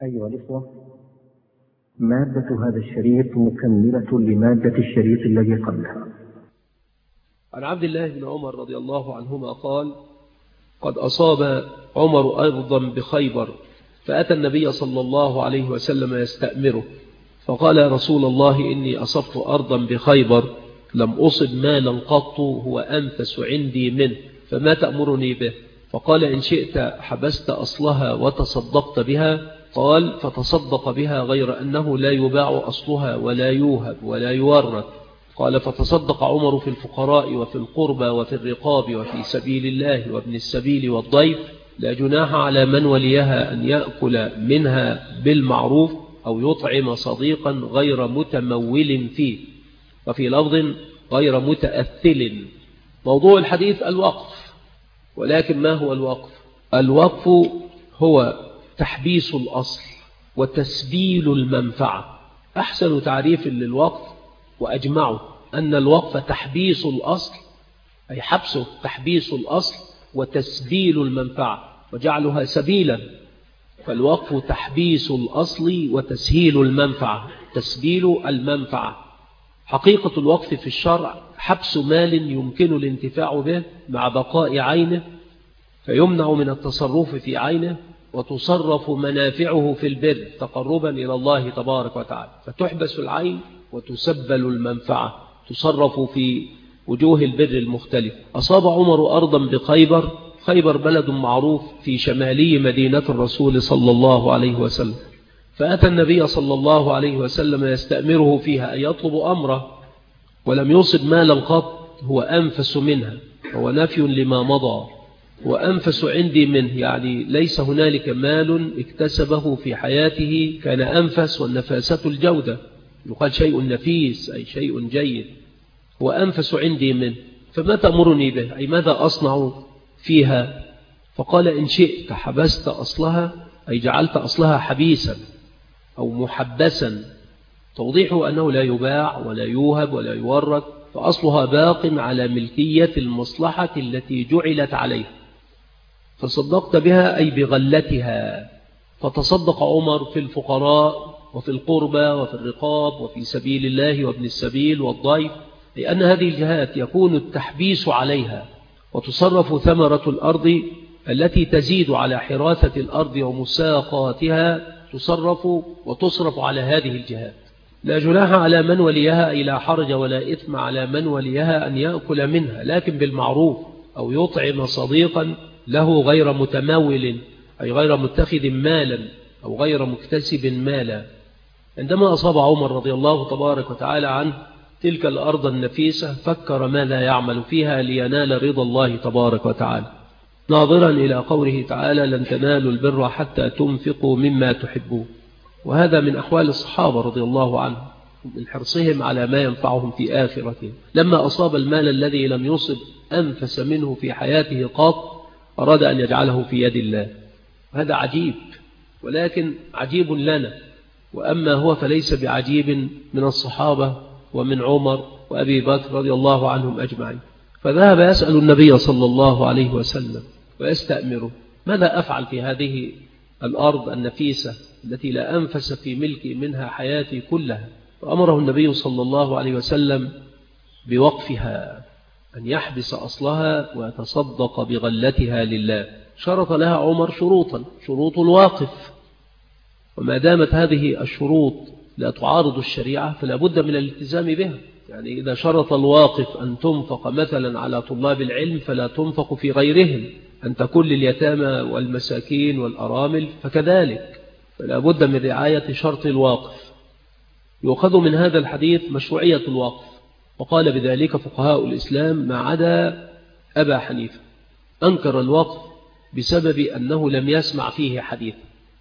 أيها الإخوة، مادة هذا الشريط مكملة لمادة الشريط الذي قبلها. عن عبد الله بن عمر رضي الله عنهما قال: قد أصاب عمر أرضا بخيبر، فأتى النبي صلى الله عليه وسلم يستأمره، فقال: يا رسول الله، إني أصبت أرضا بخيبر لم أصب مالا قط هو أنفس عندي منه، فما تأمرني به؟ فقال: إن شئت حبست أصلها وتصدقت بها. قال: فتصدق بها، غير أنه لا يباع أصلها ولا يوهب ولا يورث. قال: فتصدق عمر في الفقراء وفي القربى وفي الرقاب وفي سبيل الله وابن السبيل والضيف، لا جناح على من وليها أن يأكل منها بالمعروف أو يطعم صديقا غير متمول فيه، وفي لفظ غير متأثل. موضوع الحديث الوقف، ولكن ما هو الوقف؟ الوقف هو تحبيس الأصل وتسبيل المنفعة. أحسن تعريف للوقف وأجمعه أن الوقف تحبيس الأصل، أي حبسه تحبيس الأصل وتسبيل المنفعة وجعلها سبيلا. فالوقف تحبيس الأصل وتسهيل المنفعة، تسبيل المنفعة. حقيقة الوقف في الشرع حبس مال يمكن الانتفاع به مع بقاء عينه، فيمنع من التصرف في عينه، وتصرف منافعه في البر تقربا إلى الله تبارك وتعالى، فتحبس العين وتسبل المنفعة، تصرف في وجوه البر المختلف. أصاب عمر أرضا بخيبر. خيبر بلد معروف في شمالي مدينة الرسول صلى الله عليه وسلم، فأتى النبي صلى الله عليه وسلم يستأمره فيها، أي يطلب أمره، ولم يصب مالا قط هو أنفس منها، هو نفي لما مضى، وأنفس عندي منه، يعني ليس هنالك مال اكتسبه في حياته كان أنفس، والنفاسة الجودة، يقال شيء نفيس أي شيء جيد، وأنفس عندي منه، فما تأمرني به؟ أي ماذا أصنع فيها؟ فقال: إن شئت حبست أصلها، أي جعلت أصلها حبيسا أو محبسا، توضيحه أنه لا يباع ولا يوهب ولا يورث، فأصلها باق على ملكية المصلحة التي جعلت عليها. فصدقت بها أي بغلتها. فتصدق عمر في الفقراء وفي القربى وفي الرقاب وفي سبيل الله وابن السبيل والضيف، لأن هذه الجهات يكون التحبيس عليها، وتصرف ثمرة الأرض التي تزيد على حراثة الأرض ومساقاتها، تصرف وتصرف على هذه الجهات. لا جناح على من وليها، أي لا حرج ولا إثم على من وليها أن يأكل منها، لكن بالمعروف، أو يطعم صديقا له غير متمول، أي غير متخذ مالا أو غير مكتسب مالا. عندما أصاب عمر رضي الله تبارك وتعالى عنه تلك الأرض النفيسة، فكر ماذا يعمل فيها لينال رضا الله تبارك وتعالى، ناظرا إلى قوله تعالى: لن تنالوا البر حتى تنفقوا مما تحبون. وهذا من أحوال الصحابة رضي الله عنهم، من حرصهم على ما ينفعهم في آخرتهم. لما أصاب المال الذي لم يصب أنفس منه في حياته قط، أراد أن يجعله في يد الله. هذا عجيب، ولكن عجيب لنا، وأما هو فليس بعجيب من الصحابة ومن عمر وأبي بكر رضي الله عنهم أجمعين. فذهب يسأل النبي صلى الله عليه وسلم ويستأمره: ماذا أفعل في هذه الأرض النفيسة التي لا أنفس في ملكي منها حياتي كلها؟ فأمره النبي صلى الله عليه وسلم بوقفها، أن يحبس أصلها ويتصدق بغلتها لله. شرط لها عمر شروطا، شروط الواقف، وما دامت هذه الشروط لا تعارض الشريعة فلا بد من الالتزام بها. يعني إذا شرط الواقف أن تنفق مثلا على طلاب العلم فلا تنفق في غيرهم، أن تكون لليتامى والمساكين والأرامل فكذلك، فلا بد من رعاية شرط الواقف. يؤخذ من هذا الحديث مشروعية الواقف، وقال بذلك فقهاء الإسلام ما عدا أبا حنيفة، أنكر الوقف بسبب أنه لم يسمع فيه حديث،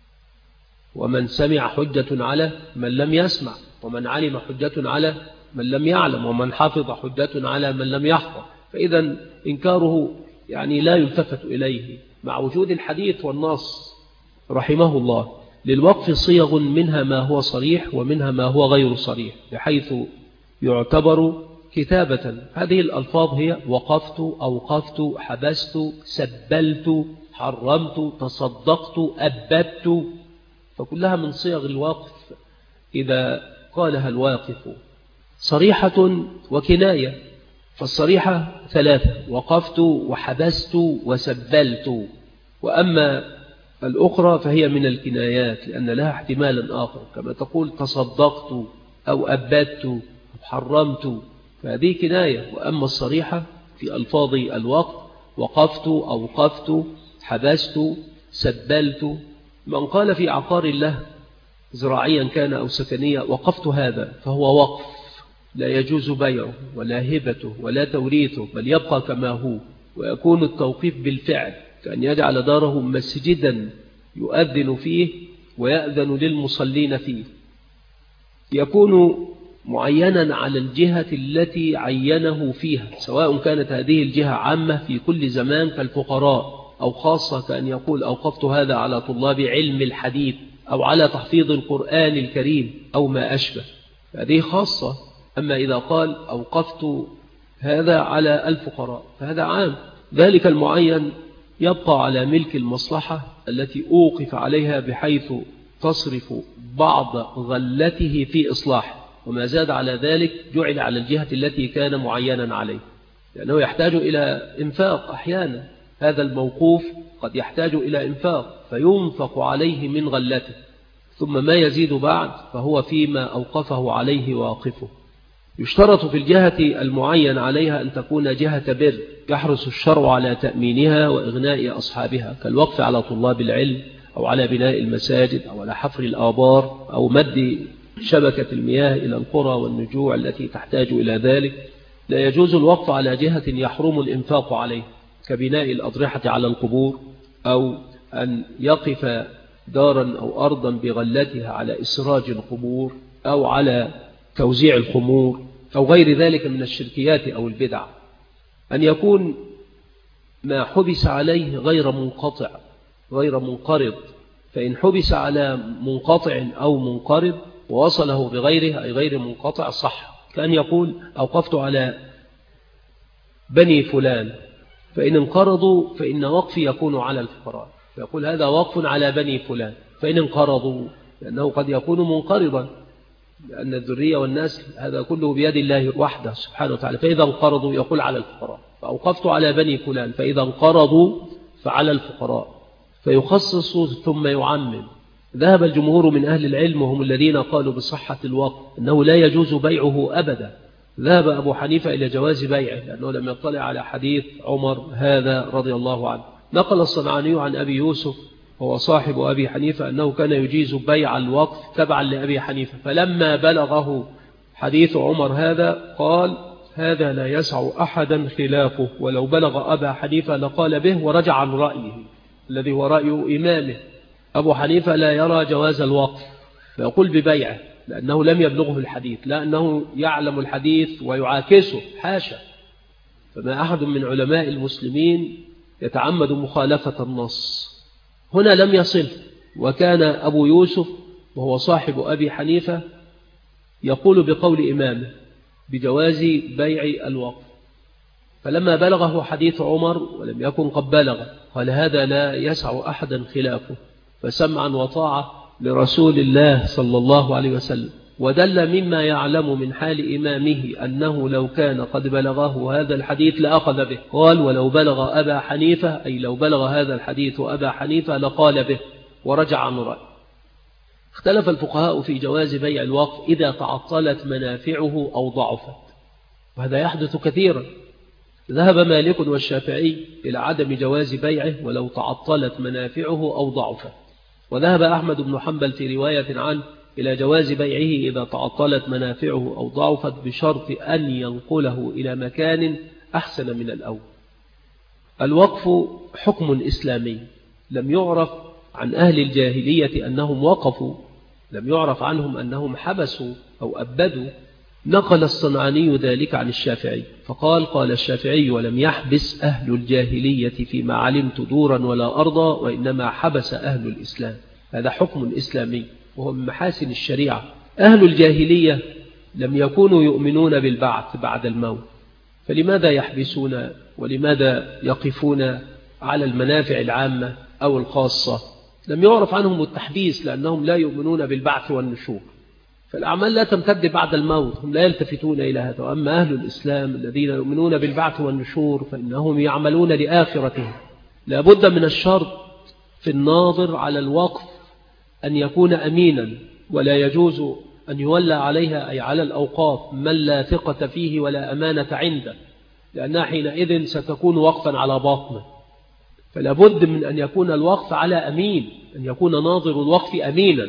ومن سمع حجة على من لم يسمع، ومن علم حجة على من لم يعلم، ومن حفظ حجة على من لم يحفظ. فإذا إنكاره يعني لا يلتفت إليه مع وجود الحديث والنص. رحمه الله للوقف صيغ، منها ما هو صريح ومنها ما هو غير صريح، بحيث يعتبر كتابة. هذه الألفاظ هي وقفت، أوقفت، حبست، سبلت، حرمت، تصدقت، أبدت. فكلها من صيغ الوقف إذا قالها الواقف. صريحة وكناية، فالصريحة 3: وقفت وحبست وسبلت. وأما الأخرى فهي من الكنايات لأن لها احتمالا آخر، كما تقول تصدقت أو أبدت أو حرمت، فهذه كناية. وأما الصريحة في ألفاظ الوقف: وقفت، أوقفت، حبست، سبلت. من قال في عقار الله زراعيا كان أو سكنيا وقفت هذا فهو وقف لا يجوز بيعه ولا هبته ولا توريثه، بل يبقى كما هو، ويكون التوقيف بالفعل كأن يجعل داره مسجدا يؤذن فيه ويأذن للمصلين فيه. يكون معينا على الجهة التي عينه فيها، سواء كانت هذه الجهة عامة في كل زمان كالفقراء، أو خاصة كأن يقول أوقفت هذا على طلاب علم الحديث أو على تحفيظ القرآن الكريم أو ما أشبه، هذه خاصة. أما إذا قال أوقفت هذا على الفقراء فهذا عام. ذلك المعين يبقى على ملك المصلحة التي أوقف عليها بحيث تصرف بعض غلته في إصلاح، وما زاد على ذلك جعل على الجهة التي كان معينا عليه، لأنه يحتاج إلى إنفاق أحيانا. هذا الموقوف قد يحتاج إلى إنفاق فينفق عليه من غلته، ثم ما يزيد بعد فهو فيما أوقفه عليه واقفه. يشترط في الجهة المعين عليها أن تكون جهة بر يحرص الشرع على تأمينها وإغناء أصحابها، كالوقف على طلاب العلم أو على بناء المساجد أو على حفر الآبار أو مد شبكة المياه إلى القرى والنجوع التي تحتاج إلى ذلك. لا يجوز الوقف على جهة يحرم الإنفاق عليه، كبناء الأضرحة على القبور، أو أن يقف دارا أو أرضا بغلتها على إسراج القبور، أو على توزيع الخمور، أو غير ذلك من الشركيات أو البدع. أن يكون ما حبس عليه غير منقطع غير منقرض، فإن حبس على منقطع أو منقرض ووصله بغيره أي غير منقطع صح، كأن يقول أوقفت على بني فلان، فإن انقرضوا فإن وقفي يكون على الفقراء، فيقول هذا وقف على بني فلان. فإن انقرضوا لأنه قد يكون منقرضا، لأن الذرية والنسل هذا كله بيد الله وحده سبحانه وتعالى، فإذا انقرضوا يقول على الفقراء. فأوقفت على بني فلان، فإذا انقرضوا فعلى الفقراء، فيخصص ثم يعمم. ذهب الجمهور من أهل العلم وهم الذين قالوا بصحة الوقف أنه لا يجوز بيعه أبدا. ذهب أبو حنيفة إلى جواز بيعه لأنه لم يطلع على حديث عمر هذا رضي الله عنه. نقل الصنعاني عن أبي يوسف وهو صاحب أبي حنيفة أنه كان يجيز بيع الوقف تبعا لأبي حنيفة، فلما بلغه حديث عمر هذا قال هذا لا يسع أحدا خلافه، ولو بلغ أبا حنيفة لقال به ورجع عن رأيه الذي هو رأي إمامه. أبو حنيفة لا يرى جواز الوقف فيقول ببيعه لأنه لم يبلغه الحديث، لا أنه يعلم الحديث ويعاكسه، حاشا. فما أحد من علماء المسلمين يتعمد مخالفة النص، هنا لم يصل. وكان أبو يوسف وهو صاحب أبي حنيفة يقول بقول إمامه بجواز بيع الوقف، فلما بلغه حديث عمر ولم يكن قد بلغ قال هذا لا يسع أحدا خلافه، فسمعا وطاعة لرسول الله صلى الله عليه وسلم. ودل مما يعلم من حال إمامه أنه لو كان قد بلغه هذا الحديث لأخذ به، قال ولو بلغ أبا حنيفة أي لو بلغ هذا الحديث أبا حنيفة لقال به ورجع عن رأيه. اختلف الفقهاء في جواز بيع الوقف إذا تعطلت منافعه أو ضعفت، وهذا يحدث كثيرا. ذهب مالك والشافعي إلى عدم جواز بيعه ولو تعطلت منافعه أو ضعفت، وذهب أحمد بن حنبل في رواية عنه إلى جواز بيعه إذا تعطلت منافعه أو ضعفت بشرط أن ينقله إلى مكان أحسن من الأول. الوقف حكم إسلامي لم يعرف عن أهل الجاهلية أنهم وقفوا، لم يعرف عنهم أنهم حبسوا أو أبدوا. نقل الصنعاني ذلك عن الشافعي فقال قال الشافعي ولم يحبس أهل الجاهلية فيما علمت دورا ولا أرضا، وإنما حبس أهل الإسلام. هذا حكم إسلامي وهو من محاسن الشريعة. أهل الجاهلية لم يكونوا يؤمنون بالبعث بعد الموت، فلماذا يحبسون ولماذا يقفون على المنافع العامة أو الخاصة؟ لم يعرف عنهم التحديث لأنهم لا يؤمنون بالبعث والنشور، فالأعمال لا تمتد بعد الموت، هم لا يلتفتون إلى هذا. وأما أهل الإسلام الذين يؤمنون بالبعث والنشور فإنهم يعملون لآخرتهم. لابد من الشرط في الناظر على الوقف أن يكون أمينا، ولا يجوز أن يولى عليها أي على الأوقاف من لا ثقة فيه ولا أمانة عنده، لأنها حينئذ ستكون وقفا على باطنه. فلابد من أن يكون الوقف على أمين، أن يكون ناظر الوقف أمينا.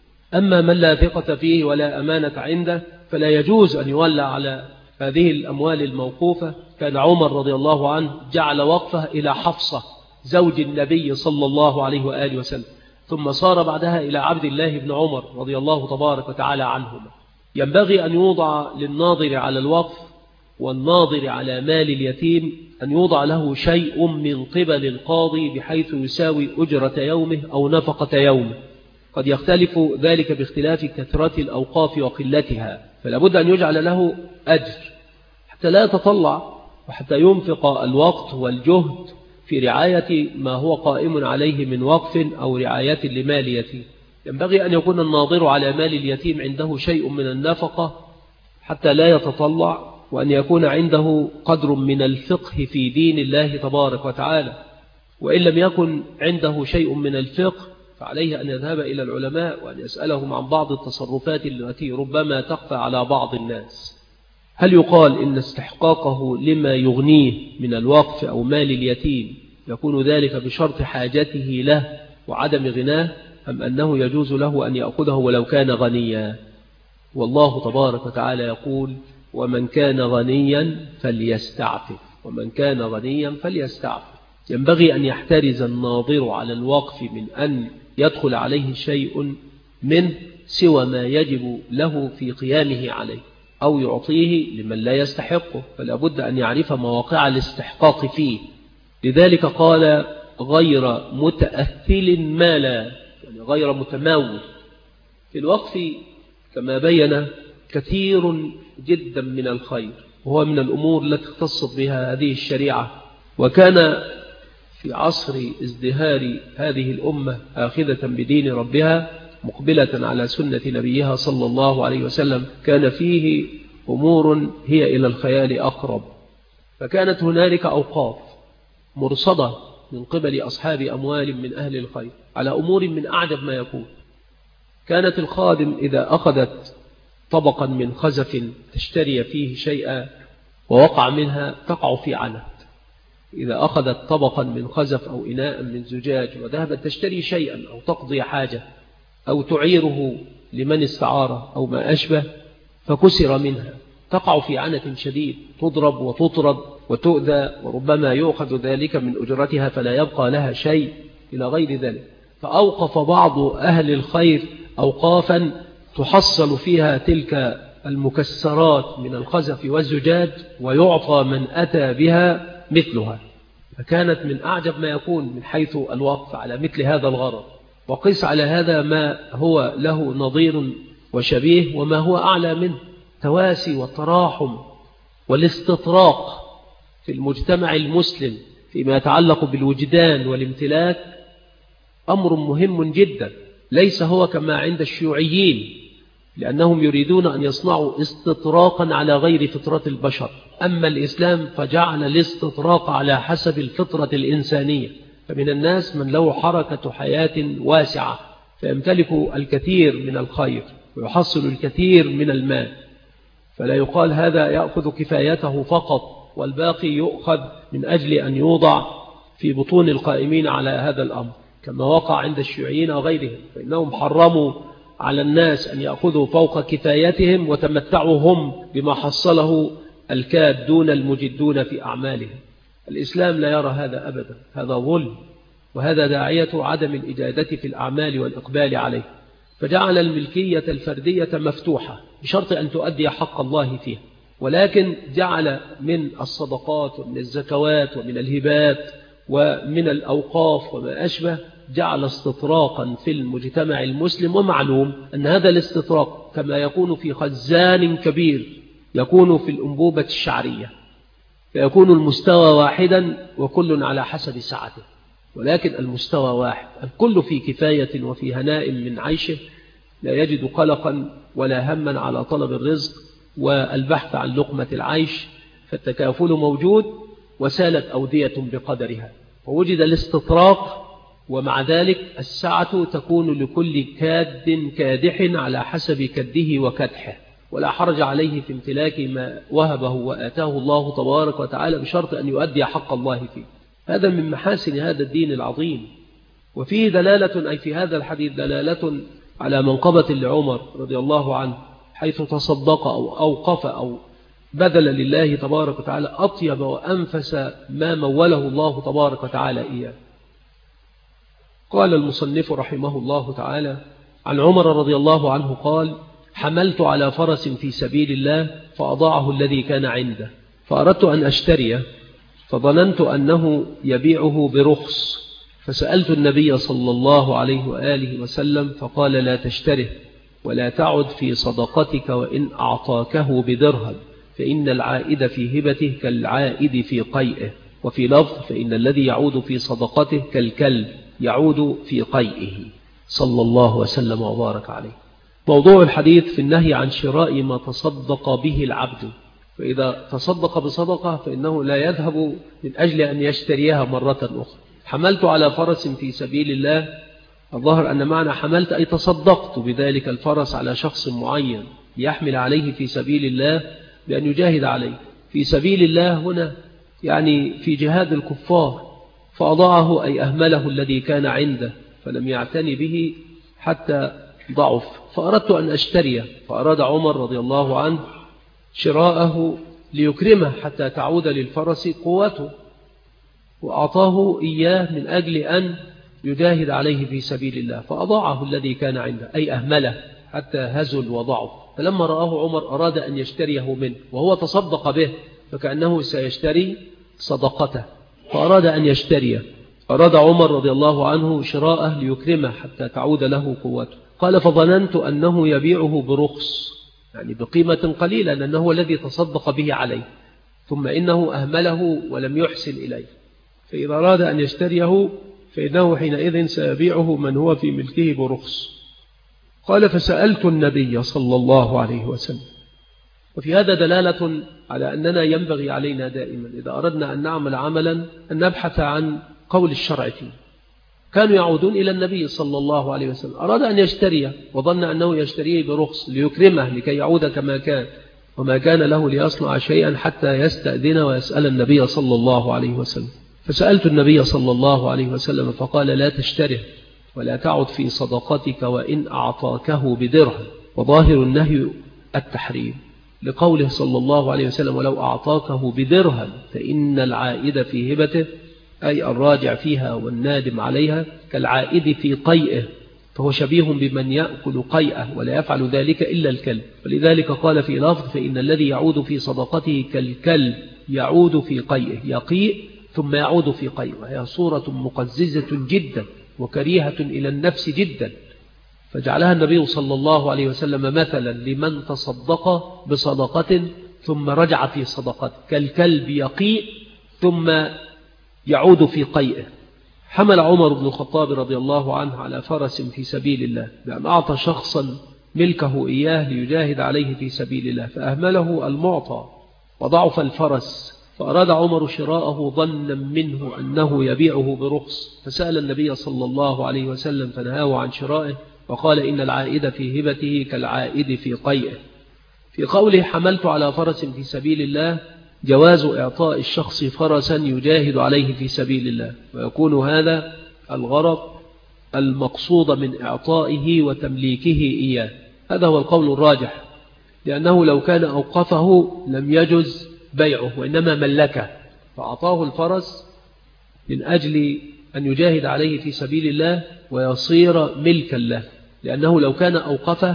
أما من لا ثقة فيه ولا أمانة عنده فلا يجوز أن يولى على هذه الأموال الموقوفة. كان عمر رضي الله عنه جعل وقفه إلى حفصة زوج النبي صلى الله عليه وآله وسلم، ثم صار بعدها إلى عبد الله بن عمر رضي الله تبارك وتعالى عنهما. ينبغي أن يوضع للناظر على الوقف والناظر على مال اليتيم أن يوضع له شيء من قبل القاضي بحيث يساوي أجرة يومه أو نفقة يومه. قد يختلف ذلك باختلاف كثرة الأوقاف وقلتها، فلا بد أن يجعل له أجر حتى لا يتطلع وحتى ينفق الوقت والجهد في رعاية ما هو قائم عليه من وقف أو رعاية لمال يتيم. ينبغي أن يكون الناظر على مال اليتيم عنده شيء من النفقة حتى لا يتطلع، وأن يكون عنده قدر من الفقه في دين الله تبارك وتعالى. وإن لم يكن عنده شيء من الفقه فعليه أن يذهب إلى العلماء وأن يسألهم عن بعض التصرفات التي ربما تخفى على بعض الناس. هل يقال إن استحقاقه لما يغنيه من الوقف أو مال اليتيم يكون ذلك بشرط حاجته له وعدم غناه، أم أنه يجوز له أن يأخذه ولو كان غنيا؟ والله تبارك وتعالى يقول: ومن كان غنيا فليستعفف، ومن كان غنيا فليستعفف. ينبغي أن يحترز الناظر على الوقف من أن يدخل عليه شيء منه سوى ما يجب له في قيامه عليه، أو يعطيه لمن لا يستحقه، فلا بد أن يعرف مواقع الاستحقاق فيه. لذلك قال: غير متأثل مالا، يعني غير متماول. في الوقف كما بين كثير جدا من الخير، وهو من الأمور التي اختصت بها هذه الشريعة. وكان في عصر ازدهار هذه الأمة آخذة بدين ربها مقبلة على سنة نبيها صلى الله عليه وسلم، كان فيه أمور هي إلى الخيال أقرب. فكانت هنالك أوقاف مرصدة من قبل أصحاب أموال من أهل الخير على أمور من أعجب ما يكون. كانت الخادم إذا أخذت طبقا من خزف تشتري فيه شيئا ووقع منها تقع في عنت. إذا أخذت طبقا من خزف أو إناء من زجاج وذهبت تشتري شيئا أو تقضي حاجة أو تعيره لمن استعاره أو ما أشبه فكسر منها تقع في عنت شديد، تضرب وتطرد وتؤذى، وربما يؤخذ ذلك من أجرتها فلا يبقى لها شيء إلى غير ذلك. فأوقف بعض أهل الخير أوقافا تحصل فيها تلك المكسرات من الخزف والزجاج ويعطى من أتى بها مثلها. فكانت من أعجب ما يكون من حيث الوقف على مثل هذا الغرض. وقس على هذا ما هو له نظير وشبيه وما هو أعلى منه: تواسي والتراحم والاستطراق في المجتمع المسلم فيما يتعلق بالوجدان والامتلاك. أمر مهم جدا، ليس هو كما عند الشيوعيين لأنهم يريدون أن يصنعوا استطراقا على غير فطرة البشر. أما الإسلام فجعل الاستطراق على حسب الفطرة الإنسانية. فمن الناس من له حركة حياة واسعة فيمتلك الكثير من الخير ويحصل الكثير من المال، فلا يقال هذا يأخذ كفايته فقط والباقي يؤخذ من أجل أن يوضع في بطون القائمين على هذا الأمر، كما وقع عند الشيوعيين وغيرهم، فإنهم حرموا على الناس أن يأخذوا فوق كفايتهم وتمتعوا هم بما حصله الكادون المجدون في أعمالهم. الإسلام لا يرى هذا أبدا، هذا ظلم، وهذا داعية عدم الإجادة في الأعمال والإقبال عليه. فجعل الملكية الفردية مفتوحة بشرط أن تؤدي حق الله فيها، ولكن جعل من الصدقات ومن الزكوات ومن الهبات ومن الأوقاف وما أشبه جعل استطراقا في المجتمع المسلم. ومعلوم أن هذا الاستطراق كما يكون في خزان كبير يكون في الأنبوبة الشعرية، فيكون المستوى واحدا وكل على حسب سعته. ولكن المستوى واحد، الكل في كفاية وفي هناء من عيشه، لا يجد قلقا ولا هما على طلب الرزق والبحث عن لقمة العيش، فالتكافل موجود وسالت أودية بقدرها، ووجد الاستطراق، ومع ذلك السعة تكون لكل كاد كادح على حسب كده وكدحه، ولا حرج عليه في امتلاك ما وهبه وآتاه الله تبارك وتعالى بشرط أن يؤدي حق الله فيه. هذا من محاسن هذا الدين العظيم. وفيه دلالة، أي في هذا الحديث دلالة على منقبة لعمر رضي الله عنه، حيث تصدق أو أوقف أو بذل لله تبارك وتعالى أطيب وأنفس ما موله الله تبارك وتعالى إياه. قال المصنف رحمه الله تعالى عن عمر رضي الله عنه قال: حملت على فرس في سبيل الله فأضاعه الذي كان عنده، فأردت أن أشتريه، فظننت أنه يبيعه برخص، فسألت النبي صلى الله عليه وآله وسلم فقال: لا تشتره ولا تعد في صدقتك وإن أعطاكه بدرهم، فإن العائد في هبته كالعائد في قيئه، وفي لفظ: فإن الذي يعود في صدقته كالكلب يعود في قيئه، صلى الله وسلم وبارك عليه. موضوع الحديث في النهي عن شراء ما تصدق به العبد، فإذا تصدق بصدقة فإنه لا يذهب من أجل أن يشتريها مرة أخرى. حملت على فرس في سبيل الله، الظاهر أن معنى حملت أي تصدقت بذلك الفرس على شخص معين يحمل عليه في سبيل الله بأن يجاهد عليه. في سبيل الله هنا يعني في جهاد الكفار، فأضاعه أي أهمله الذي كان عنده فلم يعتني به حتى ضعف، فأردت أن أشتريه، فأراد عمر رضي الله عنه شراءه ليكرمه حتى تعود للفرس قوته، وأعطاه إياه من أجل أن يجاهد عليه في سبيل الله، فأضاعه الذي كان عنده أي أهمله حتى هزل وضعف. فلما رآه عمر أراد أن يشتريه منه، وهو تصدق به فكأنه سيشتري صدقته، فأراد أن يشتريه. أراد عمر رضي الله عنه شراءه ليكرمه حتى تعود له قوته. قال: فظننت أنه يبيعه برخص، يعني بقيمة قليلة، لأنه هو الذي تصدق به عليه، ثم إنه أهمله ولم يحسن إليه، فإذا أراد أن يشتريه فإنه حينئذ سيبيعه من هو في ملكه برخص. قال: فسألت النبي صلى الله عليه وسلم. وفي هذا دلالة على أننا ينبغي علينا دائما إذا أردنا أن نعمل عملا أن نبحث عن قول الشرع فيه. كانوا يعودون إلى النبي صلى الله عليه وسلم، أراد أن يشتريه وظن أنه يشتريه برخص ليكرمه لكي يعود كما كان، وما كان له ليصنع شيئا حتى يستأذن ويسأل النبي صلى الله عليه وسلم. فسألت النبي صلى الله عليه وسلم فقال: لا تشتره ولا تعد في صدقتك وإن أعطاكه بدرهم. وظاهر النهي التحريم، لقوله صلى الله عليه وسلم: ولو أعطاكه بدرهم فإن العائد في هبته، أي الراجع فيها والنادم عليها، كالعائد في قيئه، فهو شبيه بمن يأكل قيئه ولا يفعل ذلك إلا الكلب. ولذلك قال في لفظ: فإن الذي يعود في صدقته كالكلب يعود في قيئه، يقيء ثم يعود في قيئه، وهي صورة مقززة جدا وكريهة إلى النفس جدا، فجعلها النبي صلى الله عليه وسلم مثلا لمن تصدق بصدقة ثم رجع في صدقته، كالكلب يقيء ثم يعود في قيئه. حمل عمر بن الخطاب رضي الله عنه على فرس في سبيل الله، بأن أعطى شخصا ملكه إياه ليجاهد عليه في سبيل الله، فأهمله المعطى وضعف الفرس، فأراد عمر شراءه ظنا منه أنه يبيعه برخص، فسأل النبي صلى الله عليه وسلم فنهاه عن شرائه، وقال: إن العائد في هبته كالعائد في قيئه. في قوله: حملت على فرس في سبيل الله، جواز إعطاء الشخص فرسا يجاهد عليه في سبيل الله، ويكون هذا الغرض المقصود من إعطائه وتمليكه إياه. هذا هو القول الراجح، لأنه لو كان أوقفه لم يجز بيعه وإنما ملكه، فأعطاه الفرس من أجل أن يجاهد عليه في سبيل الله ويصير ملكا له، لأنه لو كان أوقفه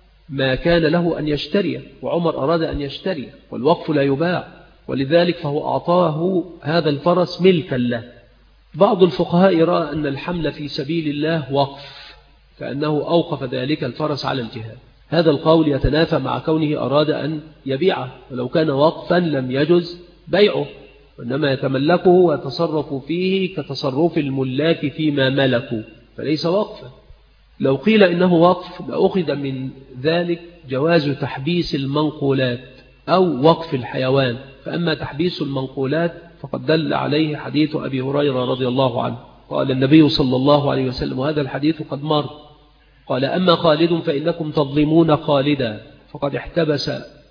ما كان له أن يشتريه، وعمر أراد أن يشتريه، والوقف لا يباع، ولذلك فهو أعطاه هذا الفرس ملكا له. بعض الفقهاء رأى أن الحمل في سبيل الله وقف، كأنه أوقف ذلك الفرس على الجهاد. هذا القول يتنافى مع كونه أراد أن يبيعه، ولو كان وقفا لم يجز بيعه، وإنما يتملكه ويتصرف فيه كتصرف الملاك فيما ملكوا، فليس وقفا. لو قيل إنه وقف لأخذ من ذلك جواز تحبيس المنقولات أو وقف الحيوان. فأما تحبيس المنقولات فقد دل عليه حديث أبي هريرة رضي الله عنه، قال النبي صلى الله عليه وسلم، وهذا الحديث قد مر، قال أما خالد فإنكم تظلمون خالدا فقد احتبس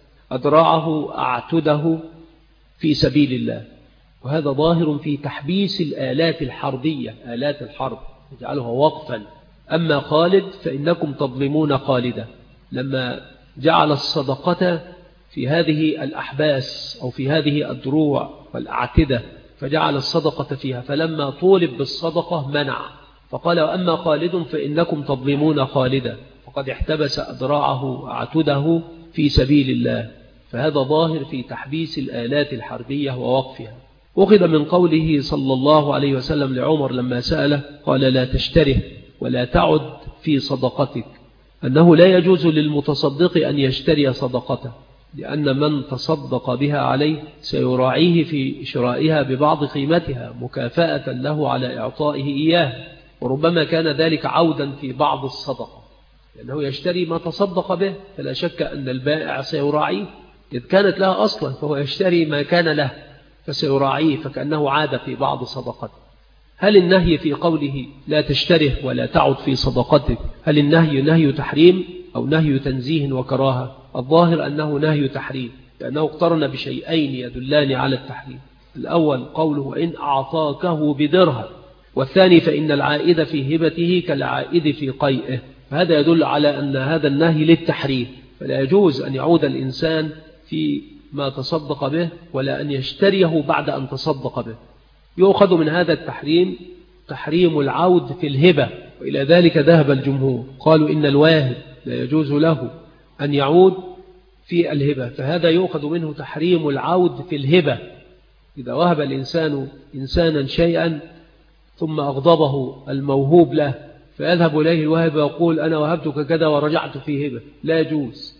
أدراعه أعتده في سبيل الله. وهذا ظاهر في تحبيس الآلات الحربية، آلات الحرب يجعلها وقفا. أما خالد فإنكم تظلمون خالدا، لما جعل الصدقة في هذه الأحباس أو في هذه الدروع والأعتدة، فجعل الصدقة فيها، فلما طولب بالصدقة منع، فقال وأما خالد فإنكم تظلمون خالدا فقد احتبس أدراعه أعتده في سبيل الله. فهذا ظاهر في تحبيس الآلات الحربية ووقفها. أخذ من قوله صلى الله عليه وسلم لعمر لما سأله قال لا تشتره ولا تعد في صدقتك، أنه لا يجوز للمتصدق أن يشتري صدقته، لأن من تصدق بها عليه سيراعيه في شرائها ببعض قيمتها مكافأة له على إعطائه إياه، وربما كان ذلك عودا في بعض الصدقة، لأنه يشتري ما تصدق به، فلا شك أن البائع سيراعيه، إذ كانت لها أصلا فهو يشتري ما كان له فسيراعيه، فكأنه عاد في بعض صدقته. هل النهي في قوله لا تشتره ولا تعد في صدقتك، هل النهي نهي تحريم أو نهي تنزيه وكراهة؟ الظاهر أنه نهي تحريم، لأنه اقترن بشيئين يدلان على التحريم. الأول قوله إن أعطاكه بدرهم، والثاني فإن العائد في هبته كالعائد في قيئه، فهذا يدل على أن هذا النهي للتحريم، فلا يجوز أن يعود الإنسان في ما تصدق به ولا أن يشتريه بعد أن تصدق به. يؤخذ من هذا التحريم تحريم العود في الهبة، وإلى ذلك ذهب الجمهور، قالوا إن الواهب لا يجوز له أن يعود في الهبة، فهذا يؤخذ منه تحريم العود في الهبة. إذا وهب الإنسان إنسانا شيئا ثم أغضبه الموهوب له فيذهب إليه الواهب ويقول أنا وهبتك كذا ورجعت في هبة، لا يجوز،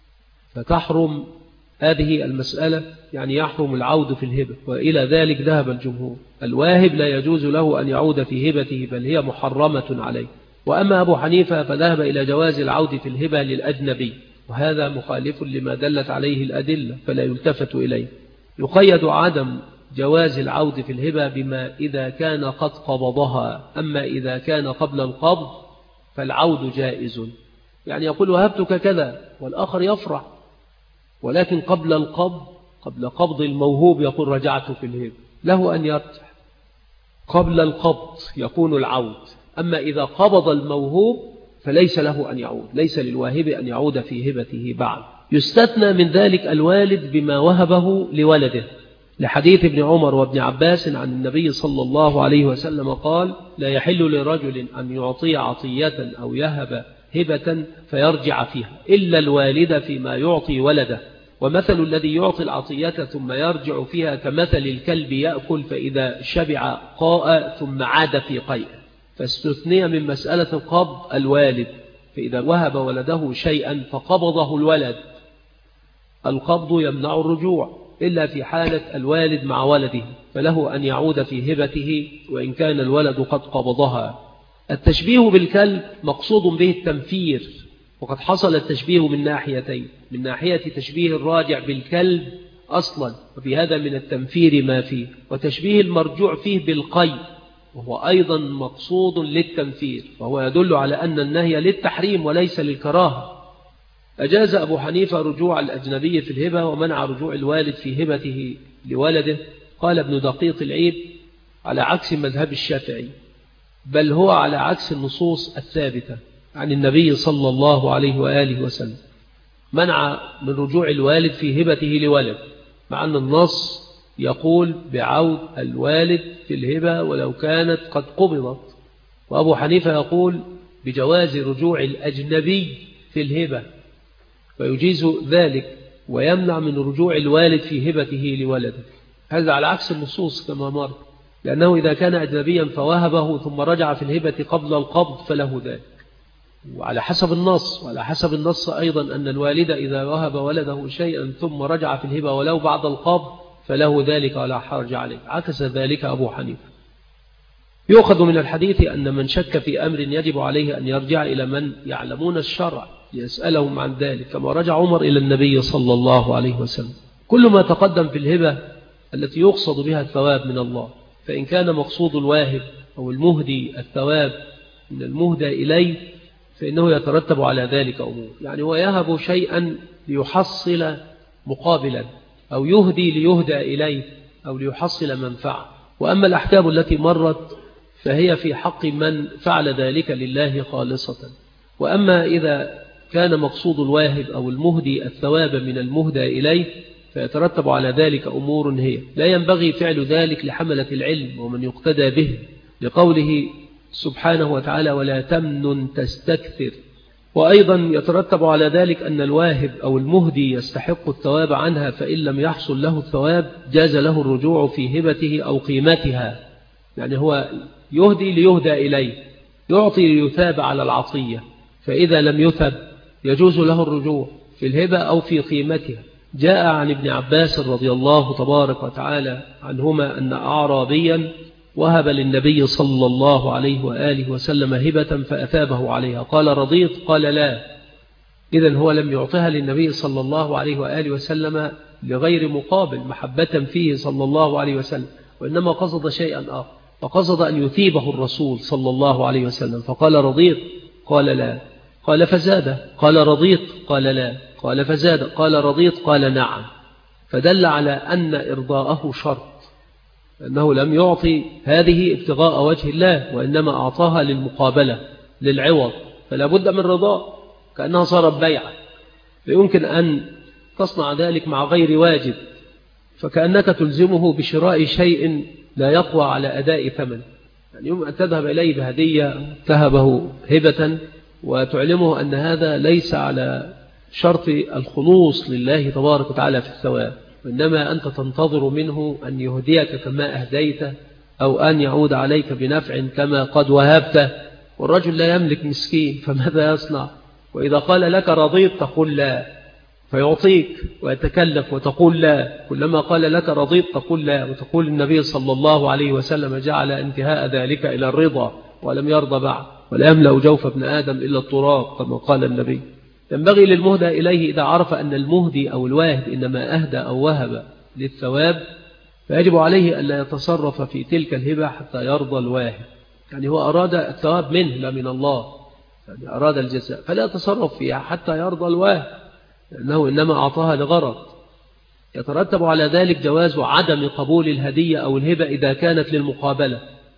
فتحرم هذه المسألة، يعني يحرم العود في الهبة، وإلى ذلك ذهب الجمهور. الواهب لا يجوز له أن يعود في هبته بل هي محرمة عليه. وأما أبو حنيفة فذهب إلى جواز العود في الهبة للأجنبي، وهذا مخالف لما دلت عليه الأدلة فلا يلتفت إليه. يقيد عدم جواز العود في الهبة بما إذا كان قد قبضها، أما إذا كان قبل القبض فالعود جائز، يعني يقول وهبتك كذا والآخر يفرح، ولكن قبل القبض، قبل قبض الموهوب يقول رجعت في الهبة، له أن يرجع. قبل القبض يكون العود، أما إذا قبض الموهوب فليس له أن يعود، ليس للواهب أن يعود في هبته بعد. يستثنى من ذلك الوالد بما وهبه لولده، لحديث ابن عمر وابن عباس عن النبي صلى الله عليه وسلم قال لا يحل لرجل أن يعطي عطية أو يهب هبة فيرجع فيها إلا الوالد فيما يعطي ولده، ومثل الذي يعطي العطية ثم يرجع فيها كمثل الكلب يأكل فإذا شبع قاء ثم عاد في قيء. فاستثني من مسألة القبض الوالد، فإذا وهب ولده شيئا فقبضه الولد، القبض يمنع الرجوع إلا في حالة الوالد مع ولده، فله أن يعود في هبته وإن كان الولد قد قبضها. التشبيه بالكلب مقصود به التنفير، وقد حصل التشبيه من ناحيتين، من ناحية تشبيه الراجع بالكلب أصلا، وفي هذا من التنفير ما فيه، وتشبيه المرجوع فيه بالقيء وهو أيضا مقصود للتنفير، وهو يدل على أن النهي للتحريم وليس للكراهة. أجاز أبو حنيفة رجوع الأجنبي في الهبة ومنع رجوع الوالد في هبته لولده. قال ابن دقيق العيد على عكس مذهب الشافعي، بل هو على عكس النصوص الثابتة عن النبي صلى الله عليه وآله وسلم، منع من رجوع الوالد في هبته لولد، مع أن النص يقول بعود الوالد في الهبة ولو كانت قد قبضت، وأبو حنيفة يقول بجواز رجوع الأجنبي في الهبة فيجيز ذلك ويمنع من رجوع الوالد في هبته لولده. هذا على عكس النصوص كما مر، لأنه إذا كان أجنبيا فوهبه ثم رجع في الهبة قبل القبض فله ذلك، وعلى حسب النص، وعلى حسب النص أيضا أن الوالد إذا وهب ولده شيئا ثم رجع في الهبة ولو بعد القبض فله ذلك ولا حرج عليه، عكس ذلك أبو حنيفة. يؤخذ من الحديث أن من شك في أمر يجب عليه أن يرجع إلى من يعلمون الشرع ليسألهم عن ذلك، كما رجع عمر إلى النبي صلى الله عليه وسلم. كل ما تقدم في الهبة التي يقصد بها الثواب من الله، فإن كان مقصود الواهب أو المهدي الثواب من المهدى إليه فإنه يترتب على ذلك أمور، يعني ويهب شيئا ليحصل مقابلا، أو يهدي ليهدى إليه، أو ليحصل منفعة. وأما الأحكام التي مرت فهي في حق من فعل ذلك لله خالصة. وأما إذا كان مقصود الواهب أو المهدي الثواب من المهدى إليه فيترتب على ذلك أمور هي لا ينبغي فعل ذلك لحملة العلم ومن يقتدى به، لقوله سبحانه وتعالى ولا تمنن تستكثر. وأيضا يترتب على ذلك أن الواهب أو المهدي يستحق الثواب عنها، فإن لم يحصل له الثواب جاز له الرجوع في هبته أو قيمتها، يعني هو يهدي ليهدى إليه، يعطي ليثاب على العطية، فإذا لم يثب يجوز له الرجوع في الهبة أو في قيمتها. جاء عن ابن عباس رضي الله تبارك وتعالى عنهما أن أعرابيا وهب للنبي صلى الله عليه وآله وسلم هبة فأثابه عليها، قال رضيت؟ قال لا. إذن هو لم يعطيها للنبي صلى الله عليه وآله وسلم لغير مقابل محبة فيه صلى الله عليه وسلم، وإنما قصد شيئا آخر، فقصد أن يثيبه الرسول صلى الله عليه وسلم، فقال رضيت؟ قال لا. قال فزاد؟ قال رضيت؟ قال لا. قال فزاد؟ قال رضيت؟ قال نعم. فدل على أن إرضاءه شرط، أنه لم يعطي هذه ابتغاء وجه الله، وإنما أعطاها للمقابلة للعوض، فلا بد من رضاء، كأنها صارت بيعة. فيمكن أن تصنع ذلك مع غير واجب، فكأنك تلزمه بشراء شيء لا يقوى على أداء ثمن، يعني يوم أن تذهب إليه بهدية تهبه هبة وتعلمه أن هذا ليس على شرط الخلوص لله تبارك وتعالى في الثواب، وإنما أنت تنتظر منه أن يهديك كما أهديته، أو أن يعود عليك بنفع كما قد وهبته، والرجل لا يملك مسكين، فماذا يصنع؟ وإذا قال لك رضيت تقول لا، فيعطيك ويتكلف وتقول لا. كلما قال لك رضيت تقول لا، وتقول النبي صلى الله عليه وسلم جعل انتهاء ذلك إلى الرضا ولم يرضى بعد، ولا يملأ جوف ابن آدم إلا التراب كما قال النبي. ينبغي للمهدى إليه إذا عرف أن المهدي أو الواهب إنما أهدى أو وهب للثواب، فيجب عليه أن لا يتصرف في تلك الهبة حتى يرضى الواهب، يعني هو أراد الثواب منه لا من الله، يعني أراد الجزاء، فلا يتصرف فيها حتى يرضى الواهب، لأنه إنما أعطاها لغرض. يترتب على ذلك جواز عدم قبول الهدية أو الهبة إذا كانت للمقابلة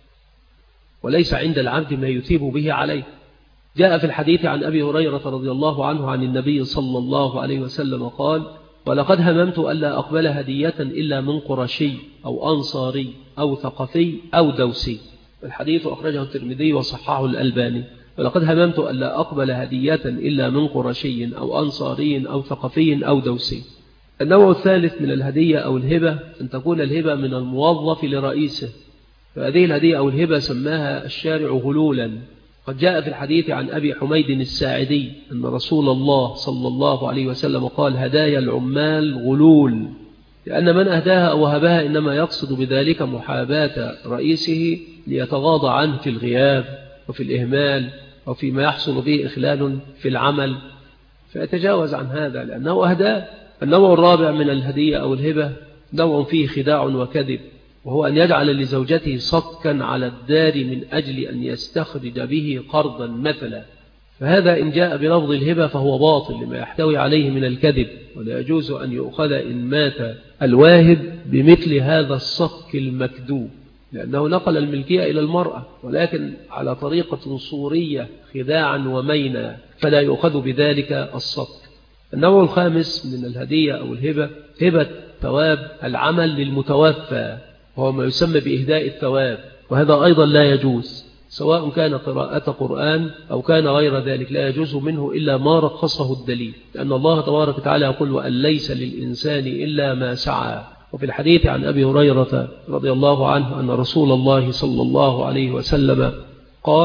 وليس عند العبد ما يثيب به عليه. جاء في الحديث عن أبي هريرة رضي الله عنه عن النبي صلى الله عليه وسلم قال ولقد هممت ألا أقبل هدية إلا من قرشي أو أنصاري أو ثقفي أو دوسي. الحديث أخرجه الترمذي وصححه الألباني. ولقد هممت ألا أقبل هدية إلا من قرشي أو أنصاري أو ثقفي أو دوسي. النوع الثالث من الهدية أو الهبة أن تكون الهبة من الموظف لرئيسه، فهذه الهدية أو الهبة سماها الشارع غلولا. قد جاء في الحديث عن أبي حميد الساعدي أن رسول الله صلى الله عليه وسلم قال هدايا العمال غلول، لأن من أهداها أو وهبها إنما يقصد بذلك محاباة رئيسه ليتغاضى عنه في الغياب وفي الإهمال أو فيما يحصل به إخلال في العمل، فيتجاوز عن هذا لأنه أهداه. النوع الرابع من الهدية أو الهبة نوع فيه خداع وكذب، وهو أن يجعل لزوجته صكا على الدار من أجل أن يستخرج به قرضا مثلا، فهذا إن جاء بلفظ الهبة فهو باطل لما يحتوي عليه من الكذب، ولا يجوز أن يؤخذ إن مات الواهب بمثل هذا الصك المكذوب، لأنه نقل الملكية إلى المرأة ولكن على طريقة صورية خداعا ومينا، فلا يؤخذ بذلك الصك. النوع الخامس من الهدية أو الهبة هبة ثواب العمل للمتوفى، وهو ما يسمى بإهداء الثواب، وهذا أيضا لا يجوز، سواء كان قراءة قرآن أو كان غير ذلك، لا يجوز منه إلا ما رخصه الدليل، لأن الله تبارك وتعالى يقول وأن ليس للإنسان إلا ما سعى. وفي الحديث عن أبي هريرة رضي الله عنه أن رسول الله صلى الله عليه وسلم قال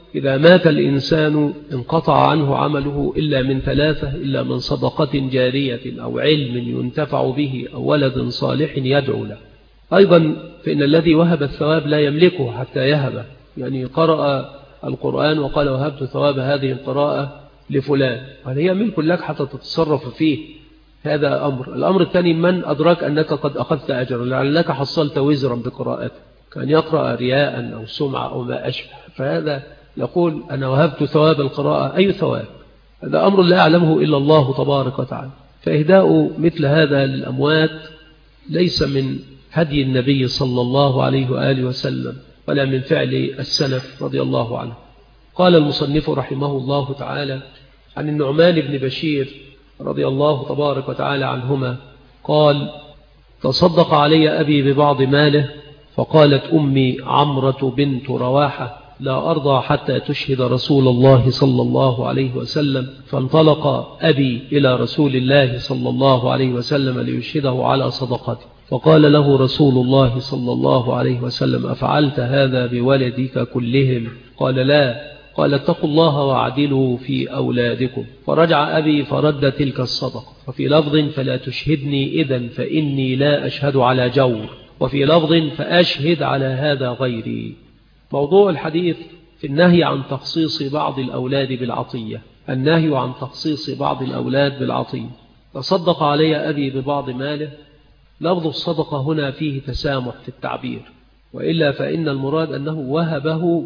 إذا مات الإنسان انقطع عنه عمله إلا من ثلاثة: إلا من صدقة جارية أو علم ينتفع به أو ولد صالح يدعو له. أيضا فإن الذي وهب الثواب لا يملكه حتى يهبه، يعني قرأ القرآن وقال وهبت ثواب هذه القراءة لفلان، هل هي ملك لك حتى تتصرف فيه؟ هذا أمر. الأمر الثاني: من أدراك أنك قد أخذت أجرا، لعلك حصلت وزرا بقراءته، كان يقرأ رياء أو سمعة أو ما أشبه، فهذا يقول أنا وهبت ثواب القراءة. أي ثواب؟ هذا أمر لا يعلمه إلا الله تبارك وتعالى. فإهداء مثل هذا للأموات ليس من هدي النبي صلى الله عليه وآله وسلم ولا من فعل السلف رضي الله عنه. قال المصنف رحمه الله تعالى عن النعمان بن بشير رضي الله تبارك وتعالى عنهما قال: تصدق علي أبي ببعض ماله، فقالت أمي عمرة بنت رواحة: لا أرضى حتى تشهد رسول الله صلى الله عليه وسلم. فانطلق أبي إلى رسول الله صلى الله عليه وسلم ليشهده على صدقته، فقال له رسول الله صلى الله عليه وسلم: أفعلت هذا بولدك كلهم؟ قال: لا. قال: اتقوا الله واعدلوا في أولادكم. فرجع أبي فرد تلك الصدقة. وفي لفظ: فلا تشهدني إذن فإني لا أشهد على جور. وفي لفظ: فأشهد على هذا غيري. موضوع الحديث في النهي عن تخصيص بعض الأولاد بالعطية. النهي عن تخصيص بعض الأولاد بالعطية. تصدق علي أبي ببعض ماله، لفظ الصدقة هنا فيه تسامح في التعبير، وإلا فإن المراد أنه وهبه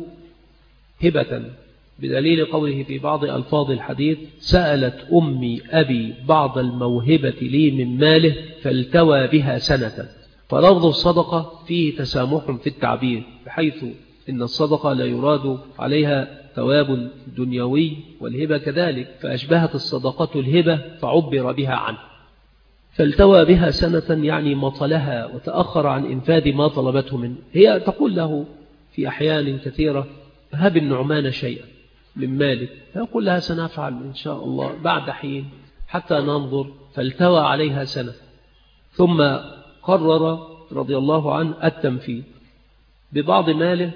هبة، بدليل قوله في بعض ألفاظ الحديث: سألت أمي أبي بعض الموهبة لي من ماله فالتوى بها سنة. فلفظ الصدقة فيه تسامح في التعبير، بحيث إن الصدقة لا يراد عليها ثواب دنيوي، والهبة كذلك، فأشبهت الصدقة الهبة فعبر بها عنه. فالتوى بها سنة يعني مطلها وتأخر عن إنفاذ ما طلبته منه. هي تقول له في أحيان كثيرة: هب النعمان شيئا من مالك، فيقول لها: سنفعل إن شاء الله بعد حين حتى ننظر. فالتوى عليها سنة، ثم قرر رضي الله عنه التنفيذ ببعض ماله،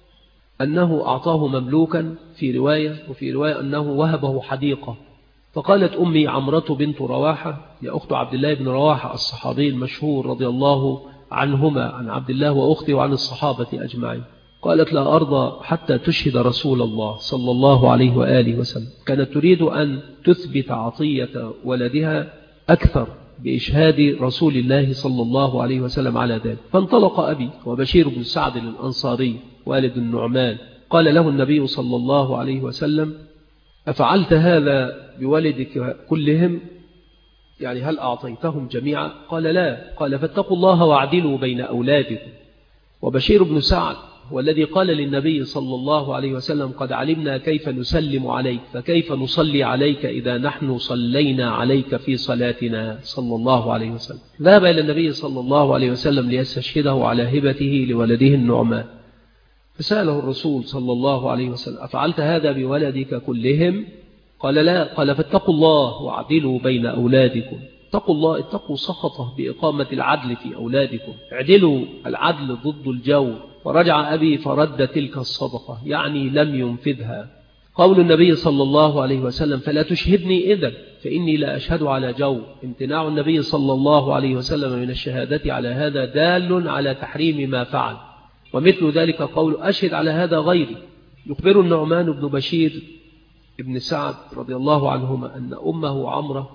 أنه أعطاه مملوكا في رواية، وفي رواية أنه وهبه حديقة. فقالت أمي عمرة بنت رواحة، يا أخت عبد الله بن رواحة الصحابي المشهور رضي الله عنهما، عن عبد الله وأختي وعن الصحابة أجمعين، قالت: لا أرضى حتى تشهد رسول الله صلى الله عليه وآله وسلم. كانت تريد أن تثبت عطية ولدها أكثر بإشهاد رسول الله صلى الله عليه وسلم على ذلك. فانطلق أبي وبشير بن سعد الأنصاري والد النعمان، قال له النبي صلى الله عليه وسلم: أفعلت هذا بولدك كلهم؟ يعني هل أعطيتهم جميعا؟ قال: لا. قال: فاتقوا الله واعدلوا بين أولادكم. وبشير بن سعد هو الذي قال للنبي صلى الله عليه وسلم: قد علمنا كيف نسلم عليك، فكيف نصلي عليك إذا نحن صلينا عليك في صلاتنا صلى الله عليه وسلم. ذهب إلى النبي صلى الله عليه وسلم ليستشهده على هبته لولده النعمان، فسأله الرسول صلى الله عليه وسلم: أفعلت هذا بولدك كلهم؟ قال: لا. قال: فاتقوا الله واعدلوا بين أولادكم. اتقوا الله، اتقوا سخطه بإقامة العدل في أولادكم، اعدلوا العدل ضد الجور. ورجع أبي فرد تلك الصدقة، يعني لم ينفذها. قول النبي صلى الله عليه وسلم: فلا تشهدني إذن فإني لا أشهد على جور. امتناع النبي صلى الله عليه وسلم من الشهادة على هذا دال على تحريم ما فعل. ومثل ذلك قول: أشهد على هذا غيري. يخبر النعمان بن بشير ابن سعد رضي الله عنهما أن أمه عمرة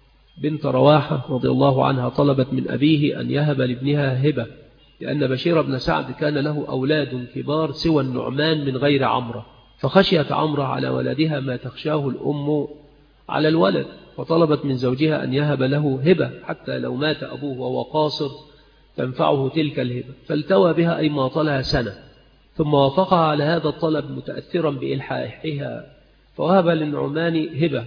بنت رواحة رضي الله عنها طلبت من أبيه أن يهب لابنها هبة، لأن بشير بن سعد كان له أولاد كبار سوى النعمان من غير عمرة، فخشيت عمرة على ولدها ما تخشاه الأم على الولد، فطلبت من زوجها أن يهب له هبة حتى لو مات أبوه وهو قاصر تنفعه تلك الهبة. فالتوى بها أي ماطلها سنة، ثم وافقها على هذا الطلب متأثرا بإلحاحها، فوهب للنعمان هبة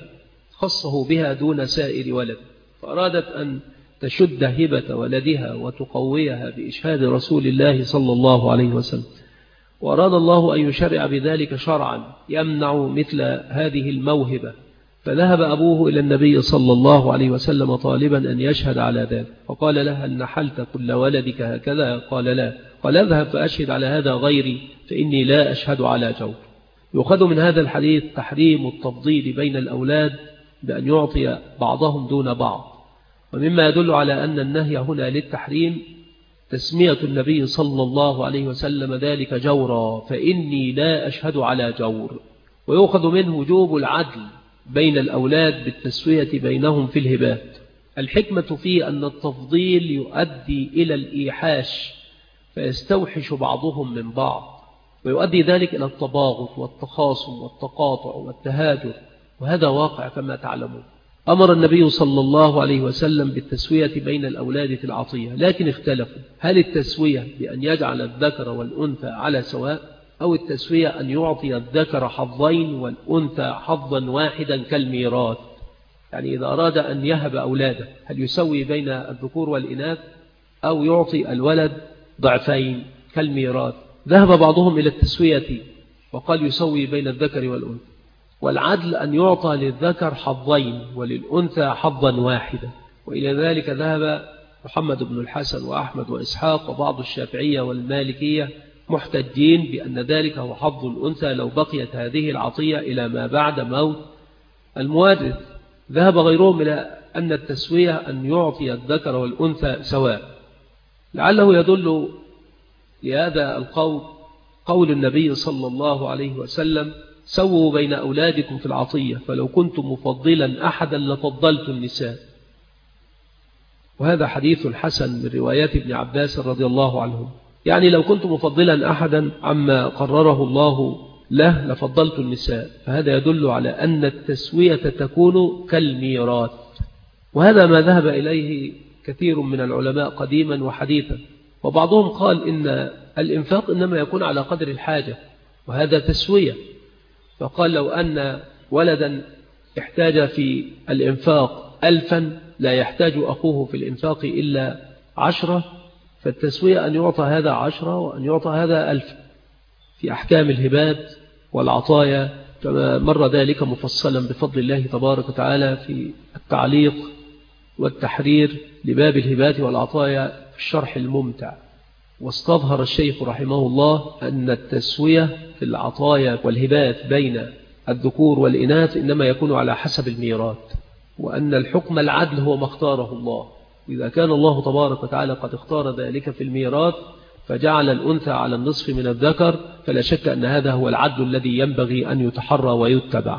خصه بها دون سائر ولد، فأرادت أن تشد هبة ولدها وتقويها بإشهاد رسول الله صلى الله عليه وسلم. وأراد الله أن يشرع بذلك شرعا يمنع مثل هذه الموهبة، فذهب أبوه إلى النبي صلى الله عليه وسلم طالبا أن يشهد على ذلك، فقال لها: هل نحلت كل ولدك هكذا؟ قال: لا. قال: اذهب فأشهد على هذا غيري فإني لا أشهد على جور. يؤخذ من هذا الحديث تحريم التفضيل بين الأولاد بأن يعطي بعضهم دون بعض. ومما يدل على أن النهي هنا للتحريم تسمية النبي صلى الله عليه وسلم ذلك جورا، فإني لا أشهد على جور. ويؤخذ منه وجوب العدل بين الأولاد بالتسوية بينهم في الهبات. الحكمة فيه أن التفضيل يؤدي إلى الإيحاش فيستوحش بعضهم من بعض، ويؤدي ذلك إلى التباغض والتخاصم والتقاطع والتهاجر، وهذا واقع كما تعلمون. أمر النبي صلى الله عليه وسلم بالتسوية بين الأولاد في العطية، لكن اختلفوا هل التسوية بأن يجعل الذكر والأنثى على سواء، أو التسوية أن يعطي الذكر حظين والأنثى حظا واحدا كالميراث. يعني إذا أراد أن يهب أولاده هل يسوي بين الذكور والإناث أو يعطي الولد ضعفين كالميراث؟ ذهب بعضهم إلى التسوية وقال يسوي بين الذكر والأنثى. والعدل أن يعطى للذكر حظين وللأنثى حظا واحدا. وإلى ذلك ذهب محمد بن الحسن وأحمد وإسحاق وبعض الشافعية والمالكية محتجين بأن ذلك هو حظ الأنثى لو بقيت هذه العطية إلى ما بعد موت الموارث. ذهب غيرهم إلى أن التسوية أن يعطي الذكر والأنثى سواء. لعله يدل لهذا القول قول النبي صلى الله عليه وسلم: سووا بين أولادكم في العطية، فلو كنت مفضلا أحدا لفضلت النساء. وهذا حديث حسن من روايات ابن عباس رضي الله عنه، يعني لو كنت مفضلا أحدا عما قرره الله له لفضلت النساء. فهذا يدل على أن التسوية تكون كالميراث، وهذا ما ذهب إليه كثير من العلماء قديما وحديثا. وبعضهم قال إن الإنفاق إنما يكون على قدر الحاجة، وهذا تسوية. فقال لو أن ولدا احتاج في الإنفاق 1000 لا يحتاج أخوه في الإنفاق إلا 10، فالتسوية أن يعطى هذا 10 وأن يعطى هذا 1000 في أحكام الهبات والعطايا، كما مر ذلك مفصلا بفضل الله تبارك وتعالى في التعليق والتحرير لباب الهبات والعطايا في الشرح الممتع. واستظهر الشيخ رحمه الله أن التسوية في العطايا والهبات بين الذكور والإناث إنما يكون على حسب الميراث، وأن الحكم العدل هو ما اختاره الله. وإذا كان الله تبارك وتعالى قد اختار ذلك في الميراث فجعل الأنثى على النصف من الذكر، فلا شك أن هذا هو العدل الذي ينبغي أن يتحرى ويتبع.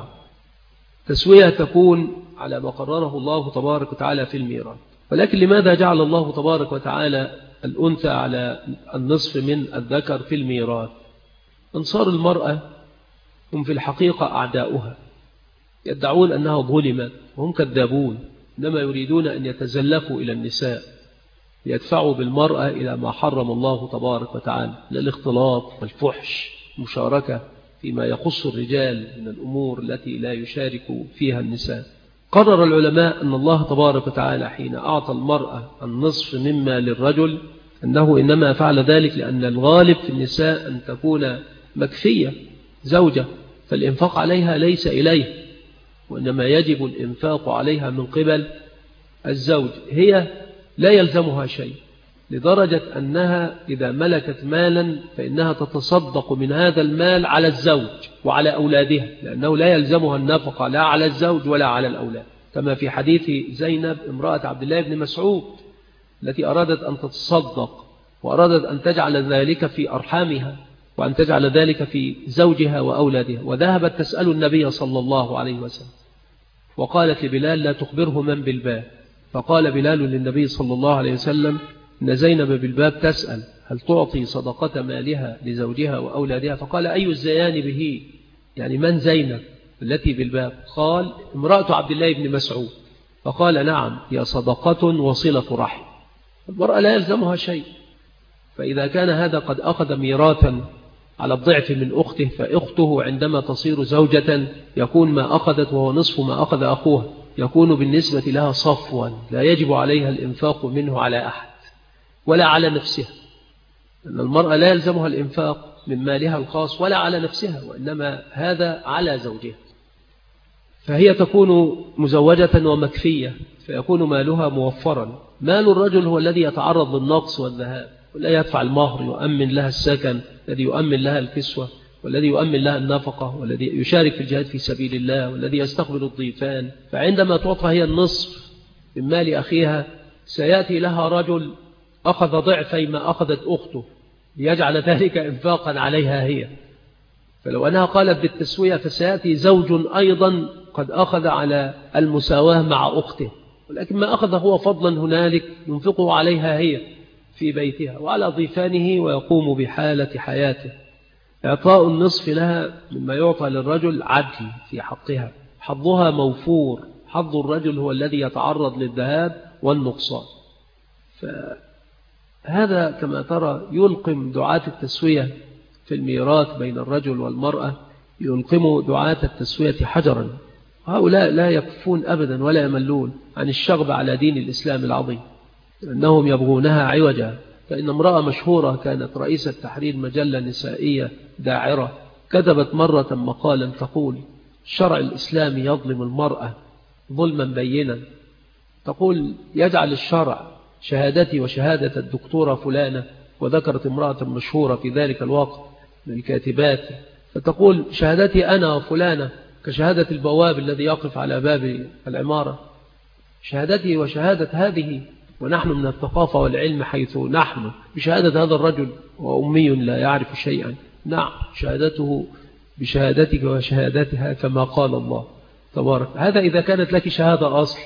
تسوية تكون على ما قرره الله تبارك وتعالى في الميراث. ولكن لماذا جعل الله تبارك وتعالى الأنثى على النصف من الذكر في الميراث؟ أنصار المرأة هم في الحقيقة أعداؤها، يدعون أنها ظلمت وهم كذابون، إنما يريدون أن يتزلفوا إلى النساء ليدفعوا بالمرأة إلى ما حرم الله تبارك وتعالى، للاختلاط والفحش، مشاركة فيما يخص الرجال من الأمور التي لا يشارك فيها النساء. قرر العلماء أن الله تبارك وتعالى حين أعطى المرأة النصف مما للرجل أنه إنما فعل ذلك لأن الغالب في النساء أن تكون مكفية زوجة، فالإنفاق عليها ليس إليه، وإنما يجب الإنفاق عليها من قبل الزوج. هي لا يلزمها شيء، لدرجة أنها إذا ملكت مالا فإنها تتصدق من هذا المال على الزوج وعلى أولادها، لأنه لا يلزمها النفقة لا على الزوج ولا على الأولاد، كما في حديث زينب امرأة عبد الله بن مسعود التي أرادت أن تتصدق وأرادت أن تجعل ذلك في أرحامها وأن تجعل ذلك في زوجها وأولادها، وذهبت تسأل النبي صلى الله عليه وسلم وقالت لبلال: لا تخبره من بالباب. فقال بلال للنبي صلى الله عليه وسلم: إن زينب بالباب تسأل هل تعطي صدقة مالها لزوجها وأولادها؟ فقال: أي الزيان به، يعني من زينب التي بالباب؟ قال: امرأة عبد الله بن مسعود. فقال: نعم، هي صدقة وصلة رحم. المرأة لا يلزمها شيء، فإذا كان هذا قد أخذ ميراثا على الضعف من أخته، فأخته عندما تصير زوجة يكون ما أخذت وهو نصف ما أخذ أخوها، يكون بالنسبة لها صفوا، لا يجب عليها الإنفاق منه على أحد ولا على نفسها، لأن المرأة لا يلزمها الإنفاق من مالها الخاص ولا على نفسها، وإنما هذا على زوجها. فهي تكون مزوجة ومكفية، فيكون مالها موفرا. مال الرجل هو الذي يتعرض للنقص والذهاب، ولا يدفع المهر، يؤمن لها السكن الذي يؤمن لها الكسوة، والذي يؤمن لها النفقة، والذي يشارك في الجهاد في سبيل الله، والذي يستقبل الضيفان. فعندما تعطى هي النصف من مال أخيها سيأتي لها رجل أخذ ضعفي ما أخذت أخته ليجعل ذلك إنفاقا عليها هي. فلو أنها قالت بالتسوية فسيأتي زوج أيضا قد أخذ على المساواة مع أخته، ولكن ما أخذ هو فضلا هنالك ينفقه عليها هي في بيتها وعلى ضيفانه ويقوم بحالة حياته. إعطاء النصف لها مما يعطى للرجل عدل في حقها، حظها موفور، حظ الرجل هو الذي يتعرض للذهاب والنقصان. فهذا كما ترى يلقم دعاة التسوية في الميراث بين الرجل والمرأة، يلقم دعاة التسوية حجرا. هؤلاء لا يكفون أبدا ولا يملون عن الشغب على دين الإسلام العظيم، أنهم يبغونها عوجا. فإن امرأة مشهورة كانت رئيسة تحرير مجلة نسائية داعرة كتبت مرة مقالا تقول: الشرع الإسلامي يظلم المرأة ظلما بينا. تقول: يجعل الشرع شهادتي وشهادة الدكتورة فلانة، وذكرت امرأة مشهورة في ذلك الوقت من الكاتبات، فتقول: شهادتي أنا وفلانة كشهادة البواب الذي يقف على باب العمارة، شهادتي وشهادة هذه، ونحن من الثقافة والعلم حيث نحن بشهادة هذا الرجل وأمي لا يعرف شيئا. نعم، شهادته بشهادتك وشهادتها كما قال الله تبارك. هذا إذا كانت لك شهادة أصل.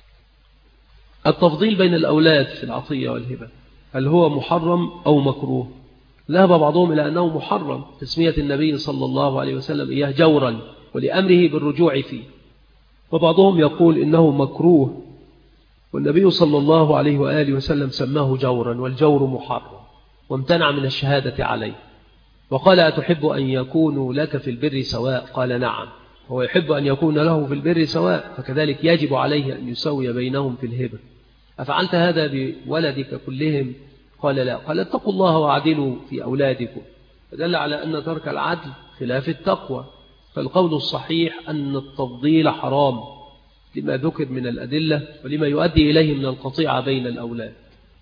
التفضيل بين الأولاد في العطية والهبة هل هو محرم أو مكروه؟ ذهب بعضهم إلى أنه محرم، تسمية النبي صلى الله عليه وسلم إياه جورا ولأمره بالرجوع فيه، وبعضهم يقول إنه مكروه، والنبي صلى الله عليه وآله وسلم سماه جورا، والجور محرم، وامتنع من الشهادة عليه، وقال: أتحب أن يكونوا لك في البر سواء؟ قال: نعم. هو يحب أن يكون له في البر سواء، فكذلك يجب عليه أن يسوي بينهم في الهبة. أفعلت هذا بولدك كلهم؟ قال: لا. قال: اتقوا الله وعدلوا في أولادكم. فدل على أن ترك العدل خلاف التقوى. فالقول الصحيح أن التفضيل حرام لما ذكر من الأدلة ولما يؤدي إليه من القطيعة بين الأولاد.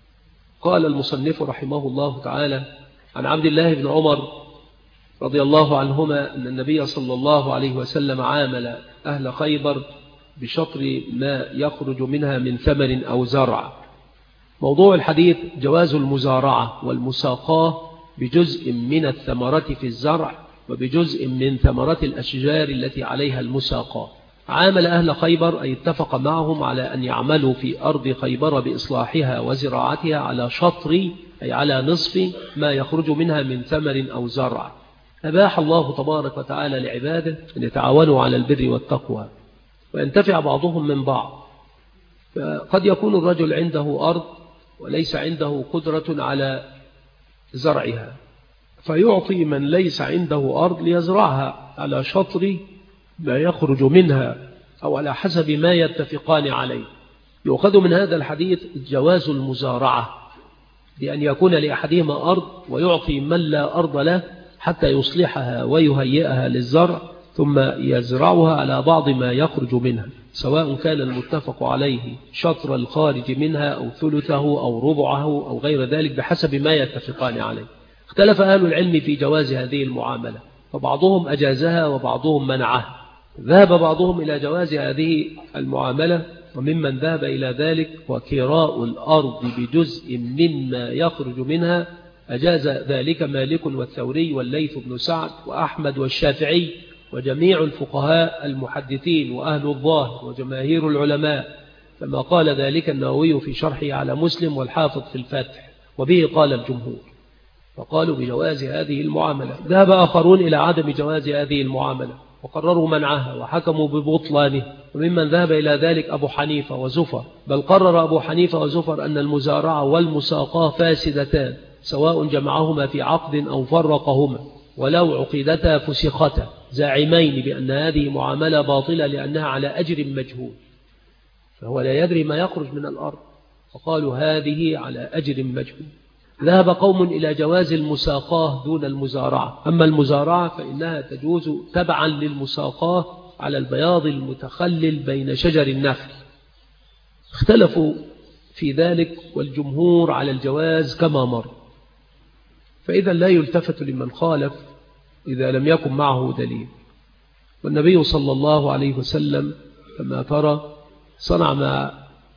قال المصنف رحمه الله تعالى عن عبد الله بن عمر رضي الله عنهما أن النبي صلى الله عليه وسلم عامل أهل خيبر بشطر ما يخرج منها من ثمر أو زرع. موضوع الحديث جواز المزارعة والمساقاة بجزء من الثمرة في الزرع وبجزء من ثمرة الأشجار التي عليها المساقاة. عامل أهل خيبر أي اتفق معهم على أن يعملوا في أرض خيبر بإصلاحها وزراعتها على شطر أي على نصف ما يخرج منها من ثمر أو زرع. أباح الله تبارك وتعالى لعباده أن يتعاونوا على البر والتقوى وينتفع بعضهم من بعض. فقد يكون الرجل عنده أرض وليس عنده قدرة على زرعها، فيعطي من ليس عنده أرض ليزرعها على شطر ما يخرج منها أو على حسب ما يتفقان عليه. يؤخذ من هذا الحديث جواز المزارعة، بأن يكون لأحدهما أرض ويعطي من لا أرض له حتى يصلحها ويهيئها للزرع ثم يزرعها على بعض ما يخرج منها، سواء كان المتفق عليه شطر الخارج منها أو ثلثه أو ربعه أو غير ذلك بحسب ما يتفقان عليه. اختلف أهل العلم في جواز هذه المعاملة، فبعضهم أجازها وبعضهم منعها. ذهب بعضهم إلى جواز هذه المعاملة، وممن ذهب إلى ذلك وكراء الأرض بجزء مما يخرج منها أجاز ذلك مالك والثوري والليث بن سعد وأحمد والشافعي وجميع الفقهاء المحدثين وأهل الظاهر وجماهير العلماء، كما قال ذلك النووي في شرحه على مسلم والحافظ في الفتح، وبه قال الجمهور، فقالوا بجواز هذه المعاملة. ذهب آخرون إلى عدم جواز هذه المعاملة وقرروا منعها وحكموا ببطلانه، وممن ذهب إلى ذلك أبو حنيفة وزفر، بل قرر أبو حنيفة وزفر أن المزارعة والمساقاة فاسدتان سواء جمعهما في عقد أو فرقهما، ولو عقدتا فسختا، زاعمين بأن هذه معاملة باطلة لأنها على أجر مجهول، فهو لا يدري ما يخرج من الأرض، فقالوا هذه على أجر مجهول. ذهب قوم إلى جواز المساقاة دون المزارعة، أما المزارعة فإنها تجوز تبعا للمساقاة على البياض المتخلل بين شجر النخل. اختلفوا في ذلك والجمهور على الجواز كما مر، فإذا لا يلتفت لمن خالف إذا لم يكن معه دليل. والنبي صلى الله عليه وسلم كما ترى صنع مع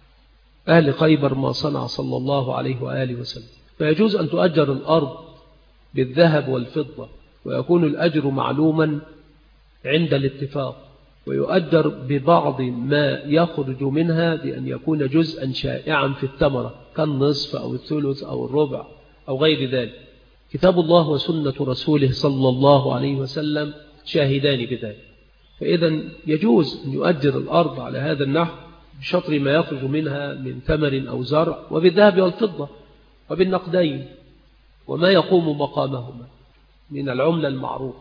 أهل خيبر ما صنع صلى الله عليه وآله وسلم. فيجوز أن تؤجر الأرض بالذهب والفضة، ويكون الأجر معلوما عند الاتفاق، ويؤجر ببعض ما يخرج منها بأن يكون جزءا شائعا في الثمرة كالنصف أو الثلث أو الربع أو غير ذلك. كتاب الله وسنة رسوله صلى الله عليه وسلم شاهدان بذلك. فإذا يجوز أن يؤجر الأرض على هذا النحو بشطر ما يخرج منها من ثمر أو زرع، وبالذهب والفضة وبالنقدين وما يقوم مقامهما من العملة المعروفة.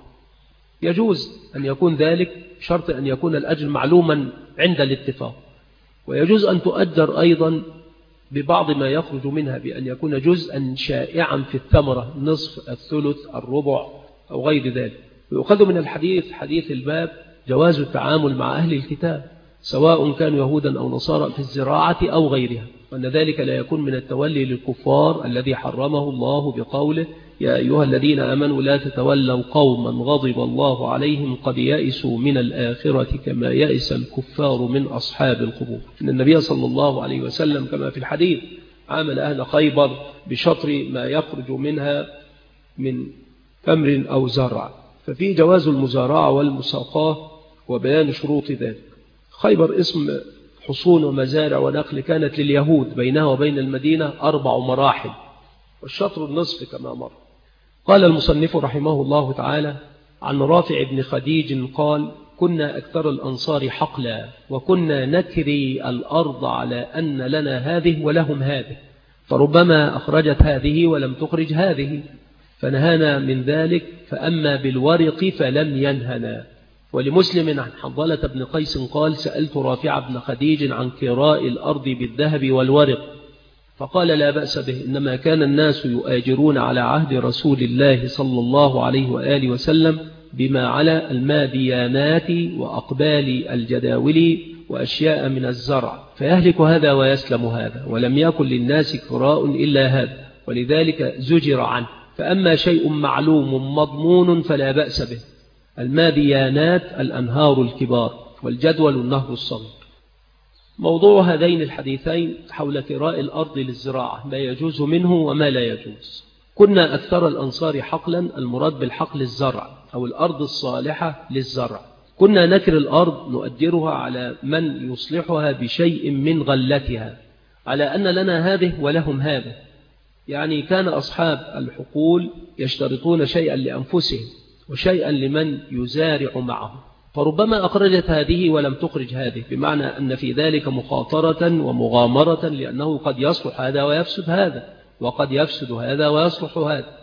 يجوز أن يكون ذلك شرط أن يكون الأجر معلوما عند الاتفاق. ويجوز أن تؤجر أيضا ببعض ما يخرج منها بأن يكون جزءا شائعا في الثمرة، نصف، الثلث، الربع أو غير ذلك. ويؤخذ من الحديث حديث الباب جواز التعامل مع أهل الكتاب سواء كانوا يهودا أو نصارى في الزراعة أو غيرها، وأن ذلك لا يكون من التولي للكفار الذي حرمه الله بقوله يا أيها الذين آمنوا لا تتولوا قوما غضب الله عليهم قد يئسوا من الآخرة كما يئس الكفار من أصحاب القبور. إن النبي صلى الله عليه وسلم كما في الحديث عامل أهل خيبر بشطر ما يخرج منها من تمر أو زرع، ففي جواز المزارعة والمساقاة وبيان شروط ذلك. خيبر اسم حصون ومزارع ونخل كانت لليهود بينها وبين المدينة 4 مراحل، والشطر النصف كما مر. قال المصنف رحمه الله تعالى عن رافع بن خديج قال كنا أكثر الأنصار حقلا، وكنا نكري الأرض على أن لنا هذه ولهم هذه، فربما أخرجت هذه ولم تخرج هذه، فنهانا من ذلك، فأما بالورق فلم ينهنا. ولمسلم عن حنظلة بن قيس قال سألت رافع بن خديج عن كراء الأرض بالذهب والورق، فقال لا بأس به، إنما كان الناس يؤاجرون على عهد رسول الله صلى الله عليه وآله وسلم بما على الماديانات وأقبال الجداول وأشياء من الزرع، فيهلك هذا ويسلم هذا، ولم يكن للناس كراء إلا هذا، ولذلك زجر عنه. فأما شيء معلوم مضمون فلا بأس به. الماديانات الأنهار الكبار، والجدول النهر الصغير. موضوع هذين الحديثين حول كراء الأرض للزراعة، ما يجوز منه وما لا يجوز. كنا أكثر الأنصار حقلا، المراد بالحقل الزرع أو الأرض الصالحة للزرع. كنا نكر الأرض نؤجرها على من يصلحها بشيء من غلتها، على أن لنا هذه ولهم هذا. يعني كان أصحاب الحقول يشترطون شيئا لأنفسهم وشيئا لمن يزارع معه، فربما أخرجت هذه ولم تخرج هذه، بمعنى أن في ذلك مخاطرة ومغامرة، لأنه قد يصلح هذا ويفسد هذا، وقد يفسد هذا ويصلح هذا.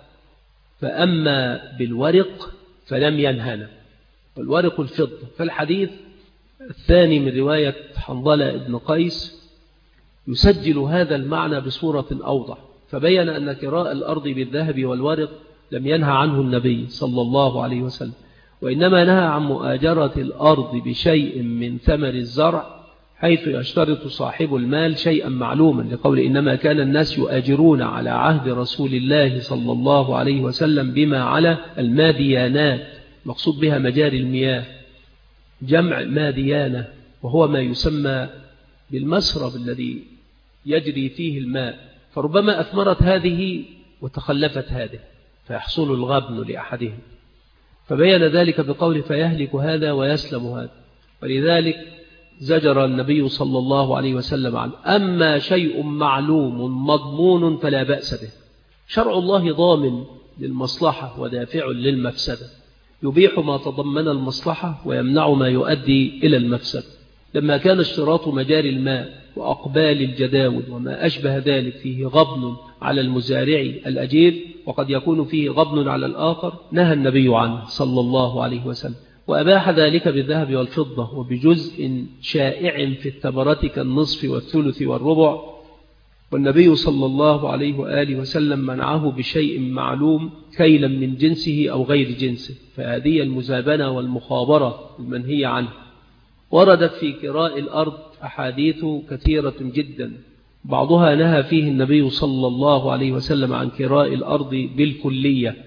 فأما بالورق فلم ينهنا، والورق الفضة. فالحديث الثاني من رواية حنظلة بن قيس يسجل هذا المعنى بصورة أوضح، فبين أن كراء الأرض بالذهب والورق لم ينهى عنه النبي صلى الله عليه وسلم، وإنما نهى عن مؤاجرة الأرض بشيء من ثمر الزرع، حيث يشترط صاحب المال شيئا معلوما، لقول إنما كان الناس يؤاجرون على عهد رسول الله صلى الله عليه وسلم بما على الماديانات، مقصود بها مجاري المياه، جمع ماديانة، وهو ما يسمى بالمسرب الذي يجري فيه الماء، فربما أثمرت هذه وتخلفت هذه فيحصل الغبن لأحدهم، فبين ذلك بقول فيهلك هذا ويسلم هذا، ولذلك زجر النبي صلى الله عليه وسلم عنه. أما شيء معلوم مضمون فلا بأس به. شرع الله ضامن للمصلحة ودافع للمفسدة، يبيح ما تضمن المصلحة ويمنع ما يؤدي إلى المفسدة. لما كان اشتراط مجاري الماء وأقبال الجداول وما أشبه ذلك فيه غبن على المزارع الأجير، وقد يكون فيه غبن على الآخر، نهى النبي عنه صلى الله عليه وسلم، وأباح ذلك بالذهب والفضة وبجزء شائع في الثمرة كالنصف والثلث والربع. والنبي صلى الله عليه وآله وسلم منعه بشيء معلوم كيلا من جنسه أو غير جنسه، فهذه المزابنة والمخابرة المنهية عنه. وردت في كراء الأرض أحاديث كثيرة جدا، بعضها نهى فيه النبي صلى الله عليه وسلم عن كراء الأرض بالكلية،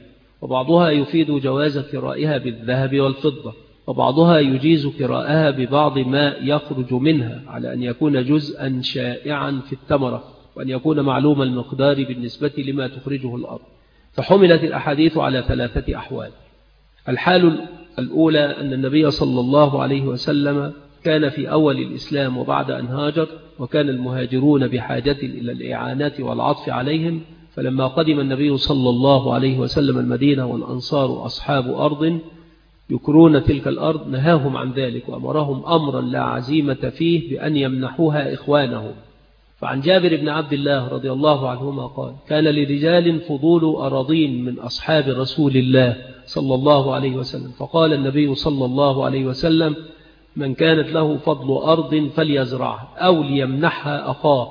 وبعضها يفيد جواز كرائها بالذهب والفضة، وبعضها يجيز كراءها ببعض ما يخرج منها على أن يكون جزءا شائعا في الثمرة، وأن يكون معلوم المقدار بالنسبة لما تخرجه الأرض. فحملت الأحاديث على 3 أحوال. الحال الأولى أن النبي صلى الله عليه وسلم كان في أول الإسلام وبعد أن هاجر، وكان المهاجرون بحاجة إلى الإعانات والعطف عليهم، فلما قدم النبي صلى الله عليه وسلم المدينة والأنصار أصحاب أرض يكرون تلك الأرض نهاهم عن ذلك، وأمرهم أمرا لا عزيمة فيه بأن يمنحوها إخوانهم. فعن جابر بن عبد الله رضي الله عنهما قال: كان لرجال فضول أراضين من أصحاب رسول الله صلى الله عليه وسلم، فقال النبي صلى الله عليه وسلم: من كانت له فضل أرض فليزرعها أو ليمنحها أخاه،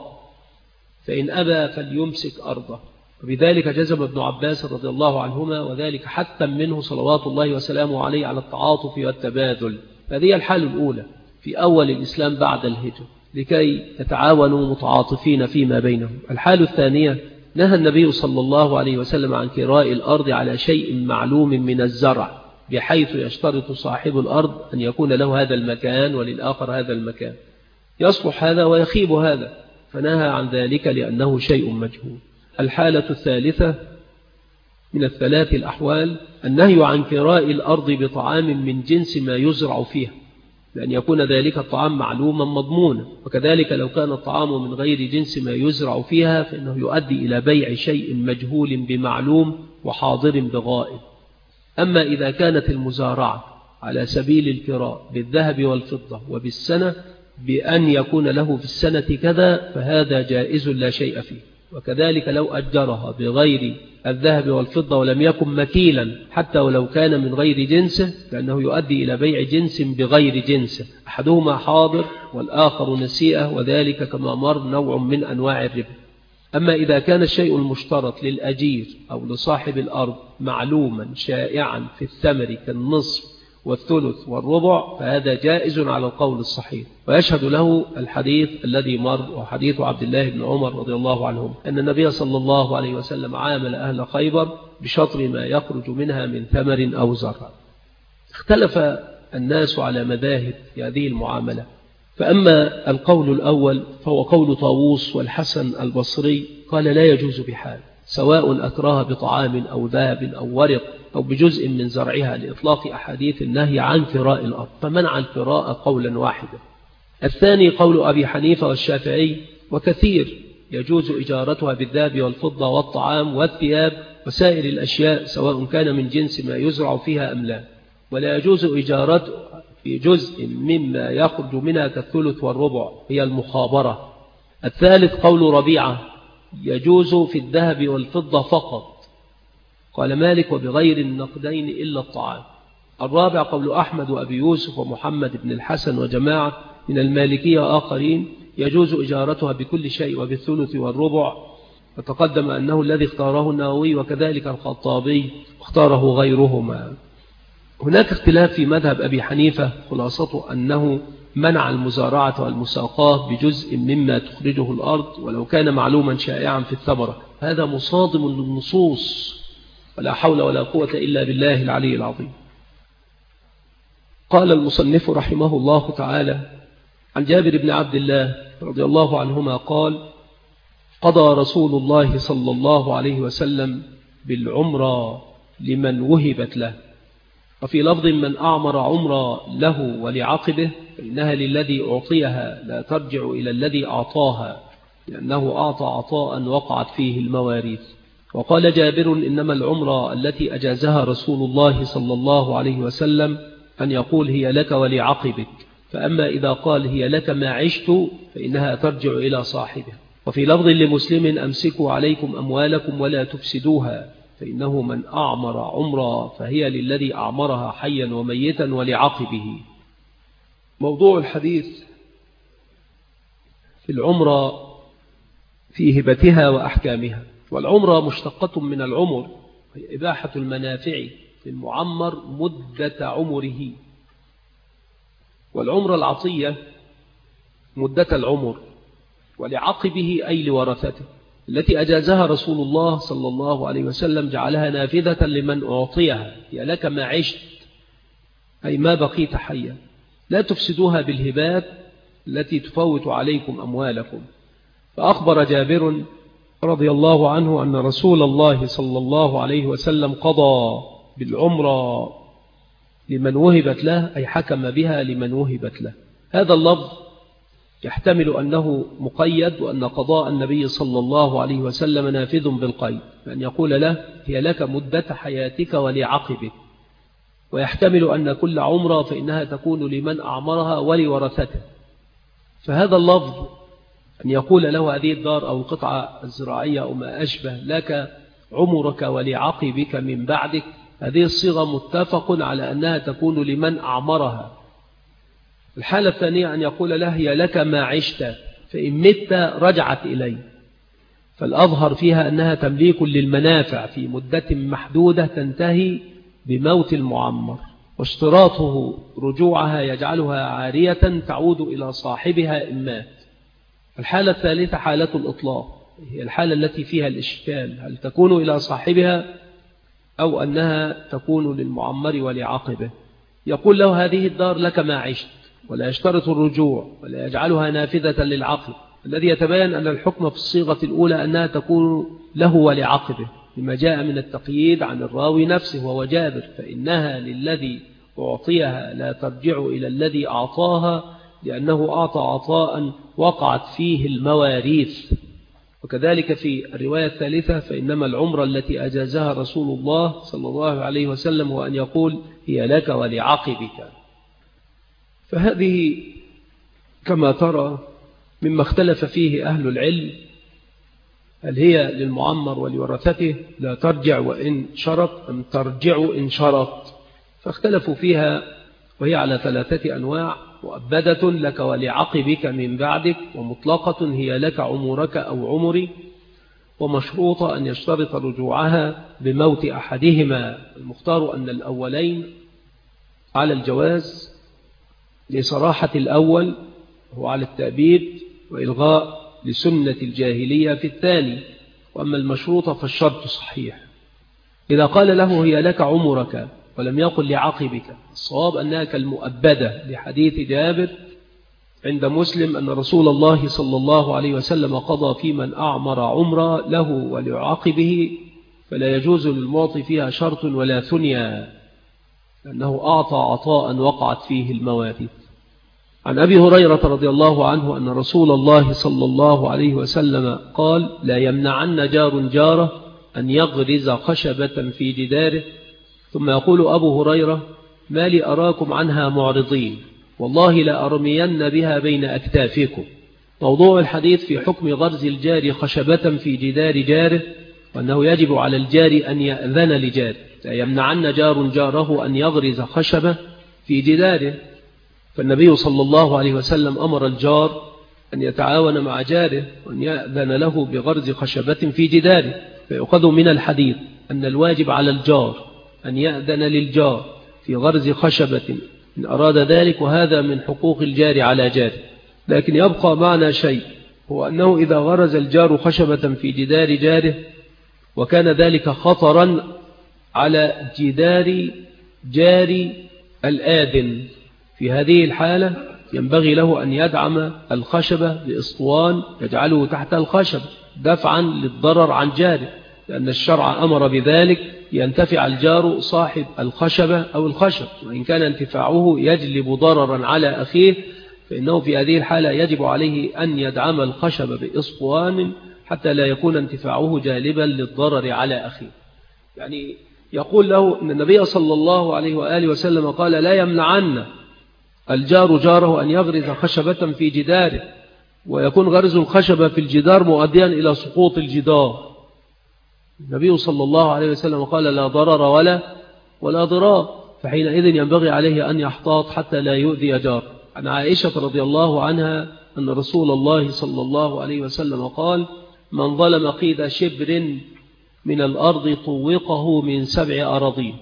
فإن أبى فليمسك أرضه. وبذلك جزم ابن عباس رضي الله عنهما، وذلك حتى منه صلوات الله وسلامه عليه على التعاطف والتبادل. هذه الحال الأولى في أول الإسلام بعد الهجرة، لكي يتعاونوا متعاطفين فيما بينهم. الحال الثانية: نهى النبي صلى الله عليه وسلم عن كراء الأرض على شيء معلوم من الزرع، بحيث يشترط صاحب الأرض أن يكون له هذا المكان وللآخر هذا المكان، يصلح هذا ويخيب هذا، فنهى عن ذلك لأنه شيء مجهول. الحالة الثالثة من ال3 الأحوال: النهي عن كراء الأرض بطعام من جنس ما يزرع فيها، لأن يكون ذلك الطعام معلوما مضمونا، وكذلك لو كان الطعام من غير جنس ما يزرع فيها فإنه يؤدي إلى بيع شيء مجهول بمعلوم وحاضر بغائب. أما إذا كانت المزارعة على سبيل الكراء بالذهب والفضة وبالسنة، بأن يكون له في السنة كذا، فهذا جائز لا شيء فيه. وكذلك لو أجرها بغير الذهب والفضة ولم يكن مكيلا حتى ولو كان من غير جنسه، لأنه يؤدي إلى بيع جنس بغير جنسه، أحدهما حاضر والآخر نسيئة، وذلك كما مر نوع من أنواع الربا. أما إذا كان الشيء المشترط للأجير أو لصاحب الأرض معلوما شائعا في الثمر كالنصف والثلث والربع، فهذا جائز على القول الصحيح، ويشهد له الحديث الذي مر وحديث عبد الله بن عمر رضي الله عنه أن النبي صلى الله عليه وسلم عامل أهل خيبر بشطر ما يخرج منها من ثمر أو زرع. اختلف الناس على مذاهب في هذه المعاملة، فأما القول الأول فهو قول طاووس والحسن البصري، قال لا يجوز بحال، سواء أكرها بطعام أو ذهب أو ورق أو بجزء من زرعها، لإطلاق أحاديث النهي عن كراء الأرض، فمنع الكراء قولا واحدا. الثاني قول أبي حنيفة والشافعي وكثير: يجوز إجارتها بالذهب والفضة والطعام والثياب وسائر الأشياء، سواء كان من جنس ما يزرع فيها أم لا، ولا يجوز إجارتها في جزء مما يخرج منها كالثلث والربع، هي المخابرة. الثالث قول ربيعة: يجوز في الذهب والفضة فقط، قال مالك: وبغير النقدين إلا الطعام. الرابع قول أحمد وأبي يوسف ومحمد بن الحسن وجماعة من المالكية وآخرين: يجوز إجارتها بكل شيء وبالثلث والربع، وتقدم أنه الذي اختاره النووي وكذلك الخطابي واختاره غيرهما. هناك اختلاف في مذهب أبي حنيفة، خلاصته أنه منع المزارعة والمساقاة بجزء مما تخرجه الأرض ولو كان معلوما شائعا في الثمرة، هذا مصادم للنصوص، ولا حول ولا قوة إلا بالله العلي العظيم. قال المصنف رحمه الله تعالى عن جابر بن عبد الله رضي الله عنهما قال: قضى رسول الله صلى الله عليه وسلم بالعمرة لمن وهبت له، وفي لفظ: من أعمر عمرة له ولعقبه فإنها للذي أعطيها لا ترجع إلى الذي أعطاها، لأنه أعطى عطاء وقعت فيه المواريث. وقال جابر: إنما العمرة التي أجازها رسول الله صلى الله عليه وسلم أن يقول هي لك ولعقبك، فأما إذا قال هي لك ما عشت فإنها ترجع إلى صاحبها. وفي لفظ لمسلم: أمسكوا عليكم أموالكم ولا تفسدوها، فإنه من أعمر عمرة فهي للذي أعمرها حيا وميتا ولعقبه. موضوع الحديث في العمرة في هبتها وأحكامها. والعمرة مشتقة من العمر، هي إباحة المنافع للمعمر مدة عمره، والعمرة العطية مدة العمر، ولعقبه أي لورثته. التي أجازها رسول الله صلى الله عليه وسلم جعلها نافذة لمن أعطيها، هي لك ما عشت، أي ما بقيت حيا، لا تفسدوها بالهبات التي تفوت عليكم أموالكم. فأخبر جابر رضي الله عنه أن رسول الله صلى الله عليه وسلم قضى بالعمرة لمن وهبت له، أي حكم بها لمن وهبت له. هذا اللفظ يحتمل أنه مقيد، وأن قضاء النبي صلى الله عليه وسلم نافذ بالقيد، بأن يقول له هي لك مدة حياتك ولعقبك. ويحتمل أن كل عمرة فإنها تكون لمن أعمرها ولورثته. فهذا اللفظ أن يقول له هذه الدار أو القطعة الزراعية أو ما أشبه لك عمرك ولعقبك من بعدك، هذه الصيغة متفق على أنها تكون لمن أعمرها. الحالة الثانية أن يقول له هي لك ما عشت، فإن مت رجعت إلي، فالأظهر فيها أنها تمليك للمنافع في مدة محدودة تنتهي بموت المعمر، واشتراطه رجوعها يجعلها عارية تعود إلى صاحبها إن مات. الحالة الثالثة حالة الإطلاق، هي الحالة التي فيها الإشكال، هل تكون إلى صاحبها أو أنها تكون للمعمر ولعقبه. يقول له هذه الدار لك ما عشت، ولا يشترط الرجوع، ولا يجعلها نافذة للعقب، الذي يتبين أن الحكم في الصيغة الأولى أنها تكون له ولعقبه، لما جاء من التقييد عن الراوي نفسه وهو جابر، فإنها للذي أعطيها لا ترجع إلى الذي أعطاها، لأنه أعطى عطاء وقعت فيه المواريث. وكذلك في الرواية الثالثة فإنما العمرة التي أجازها رسول الله صلى الله عليه وسلم هو أن يقول هي لك ولعقبك. فهذه كما ترى مما اختلف فيه أهل العلم، هل هي للمعمر ولورثته لا ترجع وإن شرط أم ترجع إن شرط، فاختلفوا فيها، وهي على 3 أنواع: مؤبدة لك ولعقبك من بعدك، ومطلقة هي لك عمرك أو عمري، ومشروطة أن يشترط رجوعها بموت أحدهما. المختار أن الأولين على الجواز لصراحة الأول هو على التأبيد وإلغاء لسنة الجاهلية في الثاني، وأما المشروطة فالشرط صحيح. إذا قال له هي لك عمرك ولم يقل لعقبك، الصواب أنها كالمؤبدة لحديث جابر عند مسلم أن رسول الله صلى الله عليه وسلم قضى في من أعمر عمرا له ولعقبه، فلا يجوز للمعطي فيها شرط ولا ثنيا، لأنه أعطى عطاء وقعت فيه المواريث. عن أبي هريرة رضي الله عنه أن رسول الله صلى الله عليه وسلم قال: لا يمنعن جار جاره أن يغرز خشبة في جداره. ثم يقول أبو هريرة: ما لي أراكم عنها معرضين، والله لا أرمين بها بين أكتافكم. موضوع الحديث في حكم غرز الجار خشبة في جدار جاره، وأنه يجب على الجار أن يأذن لجاره. لا يمنعن جار جاره أن يغرز خشبة في جداره. فالنبي صلى الله عليه وسلم أمر الجار أن يتعاون مع جاره وأن يأذن له بغرز خشبة في جداره. فيؤخذ من الحديث أن الواجب على الجار أن يأذن للجار في غرز خشبة إن أراد ذلك، وهذا من حقوق الجار على جاره. لكن يبقى معنا شيء، هو أنه إذا غرز الجار خشبة في جدار جاره وكان ذلك خطرا على جدار جار الآذن، في هذه الحالة ينبغي له أن يدعم الخشبة بإسطوان يجعله تحت الخشب دفعا للضرر عن جاره، لأن الشرع أمر بذلك ينتفع الجار صاحب الخشبة أو الخشب، وإن كان انتفاعه يجلب ضررا على أخيه، فإنه في هذه الحالة يجب عليه أن يدعم الخشب بإسطوان حتى لا يكون انتفاعه جالبا للضرر على أخيه. يعني يقول له أن النبي صلى الله عليه وآله وسلم قال: لا يمنعن الجار جاره أن يغرز خشبة في جداره، ويكون غرز الخشبة في الجدار مؤديا إلى سقوط الجدار. النبي صلى الله عليه وسلم قال: لا ضرر ولا ضرار، فحينئذ ينبغي عليه أن يحتاط حتى لا يؤذي جار. عن عائشة رضي الله عنها أن رسول الله صلى الله عليه وسلم قال: من ظلم قيد شبر من الأرض طوقه من 7 أراضين.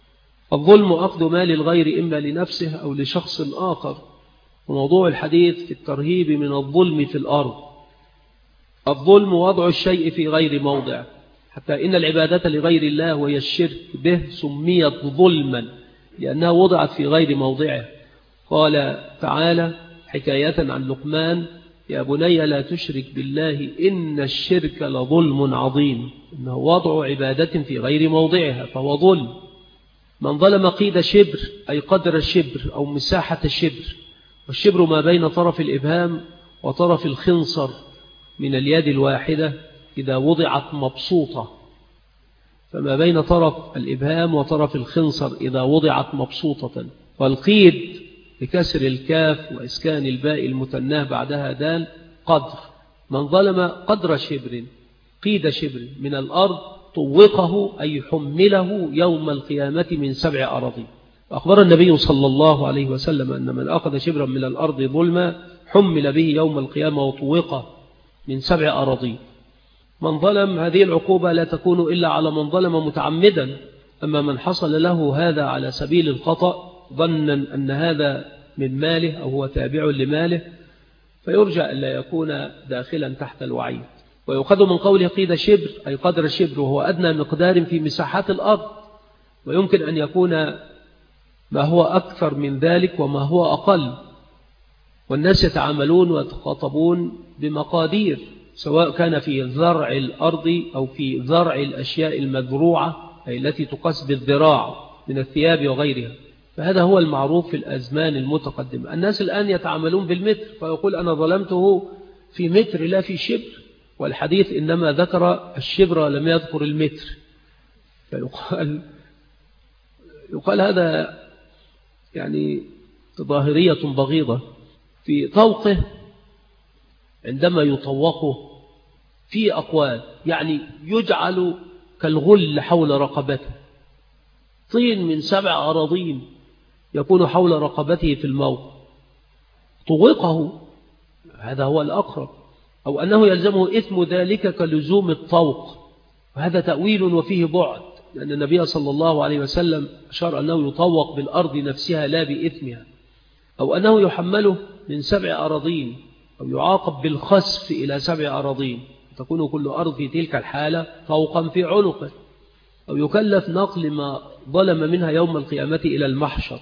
الظلم أخذ مال الغير إما لنفسه أو لشخص آخر، وموضوع الحديث في الترهيب من الظلم في الأرض. الظلم وضع الشيء في غير موضع، حتى إن العبادة لغير الله وهي الشرك به سميت ظلما لأنها وضعت في غير موضعه. قال تعالى حكاية عن لقمان: يا بني لا تشرك بالله إن الشرك لظلم عظيم. إنه وضع عبادة في غير موضعها فهو ظلم. من ظلم قيد شبر أي قدر الشبر أو مساحة الشبر، والشبر ما بين طرف الإبهام وطرف الخنصر من اليد الواحدة إذا وضعت مبسوطة، فما بين طرف الإبهام وطرف الخنصر إذا وضعت مبسوطة. والقيد بكسر الكاف وإسكان الباء المثناه بعدها دال قدر. من ظلم قدر شبر قيد شبر من الأرض طوقه أي حمله يوم القيامة من 7 أراضين. وأخبر النبي صلى الله عليه وسلم أن من أخذ شبرا من الأرض ظلما حمل به يوم القيامة وطوقه من 7 أراضين. من ظلم هذه العقوبة لا تكون إلا على من ظلم متعمدا، أما من حصل له هذا على سبيل الخطأ ظنا أن هذا من ماله أو هو تابع لماله فيرجى أن لا يكون داخلا تحت الوعيد. ويؤخذ من قوله قيد شبر أي قدر الشبر، وهو أدنى مقدار في مساحات الأرض، ويمكن أن يكون ما هو أكثر من ذلك وما هو أقل. والناس يتعاملون ويتخاطبون بمقادير، سواء كان في ذرع الأرض أو في ذرع الأشياء المذروعة أي التي تقاس بالذراع من الثياب وغيرها. فهذا هو المعروف في الأزمان المتقدمة. الناس الآن يتعاملون بالمتر، فيقول أنا ظلمته في متر لا في شبر، والحديث إنما ذكر الشبر لم يذكر المتر. يقال هذا يعني ظاهرية بغيضة في طوقه. عندما يطوقه في أقوال يعني يجعل كالغل حول رقبته، طين من 7 أراضين يكون حول رقبته في الموت، طوقه، هذا هو الأقرب. أو أنه يلزمه إثم ذلك كلزوم الطوق، وهذا تأويل وفيه بعد، لأن النبي صلى الله عليه وسلم أشار أنه يطوق بالأرض نفسها لا بإثمها. أو أنه يحمله من 7 أراضين، أو يعاقب بالخسف إلى 7 أراضين، تكون كل أرض في تلك الحالة طوقا في عنقه. أو يكلف نقل ما ظلم منها يوم القيامة إلى المحشر.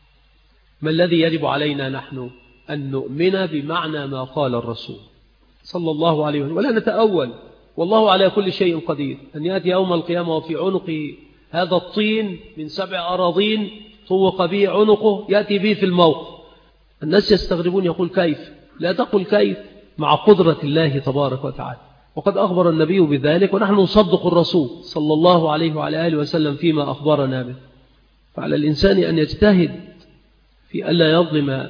ما الذي يجب علينا نحن؟ أن نؤمن بمعنى ما قال الرسول صلى الله عليه وسلم، ولا نتأول. والله على كل شيء قدير. أن يأتي يوم القيامة وفي عنقه هذا الطين من 7 أراضين طوق به عنقه، يأتي به في الموقف. الناس يستغربون، يقول كيف؟ لا تقل كيف مع قدرة الله تبارك وتعالى. وقد أخبر النبي بذلك، ونحن نصدق الرسول صلى الله عليه وعلى آله وسلم فيما أخبرنا به. فعلى الإنسان أن يجتهد في ألا يظلم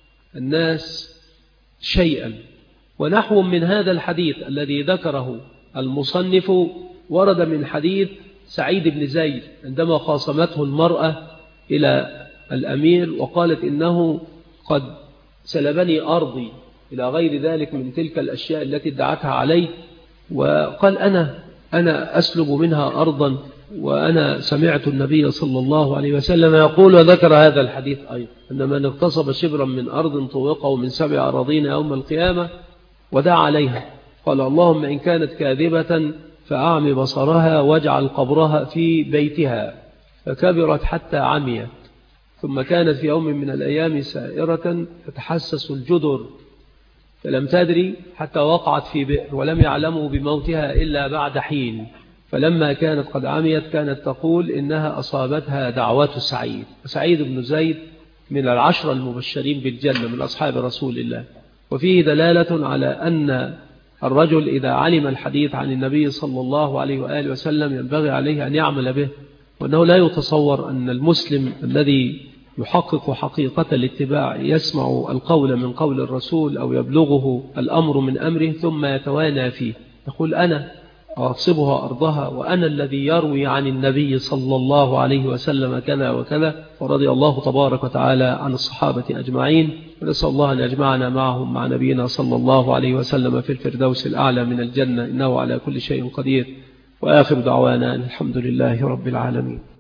الناس شيئا. ونحو من هذا الحديث الذي ذكره المصنف ورد من حديث سعيد بن زيد عندما خاصمته المرأة إلى الأمير وقالت إنه قد سلبني أرضي إلى غير ذلك من تلك الأشياء التي ادعتها عليه، وقال أنا أسلب منها أرضا، وأنا سمعت النبي صلى الله عليه وسلم يقول، وذكر هذا الحديث أيضا، أن من اغتصب شبرا من أرض طوقه من 7 أراضين يوم القيامة ودعا عليها، قال اللهم إن كانت كاذبة فأعمي بصرها واجعل قبرها في بيتها، فكبرت حتى عميت، ثم كانت في يوم من الأيام سائرة تتحسس الجدر، فلم تدري حتى وقعت في بئر، ولم يعلموا بموتها إلا بعد حين، فلما كانت قد عميت كانت تقول إنها أصابتها دعوة سعيد. وسعيد بن زيد من 10 المبشرين بالجنة من أصحاب رسول الله. وفيه دلالة على أن الرجل إذا علم الحديث عن النبي صلى الله عليه وآله وسلم ينبغي عليه أن يعمل به، وأنه لا يتصور أن المسلم الذي يحقق حقيقة الاتباع يسمع القول من قول الرسول أو يبلغه الأمر من أمره ثم يتوانى فيه، يقول أنا أغصبها أرضها، وأنا الذي يروي عن النبي صلى الله عليه وسلم كذا وكذا. ورضي الله تبارك وتعالى عن الصحابة أجمعين، ونسأل الله أن يجمعنا معهم مع نبينا صلى الله عليه وسلم في الفردوس الأعلى من الجنة، إنه على كل شيء قدير. وآخر دعوانا الحمد لله رب العالمين.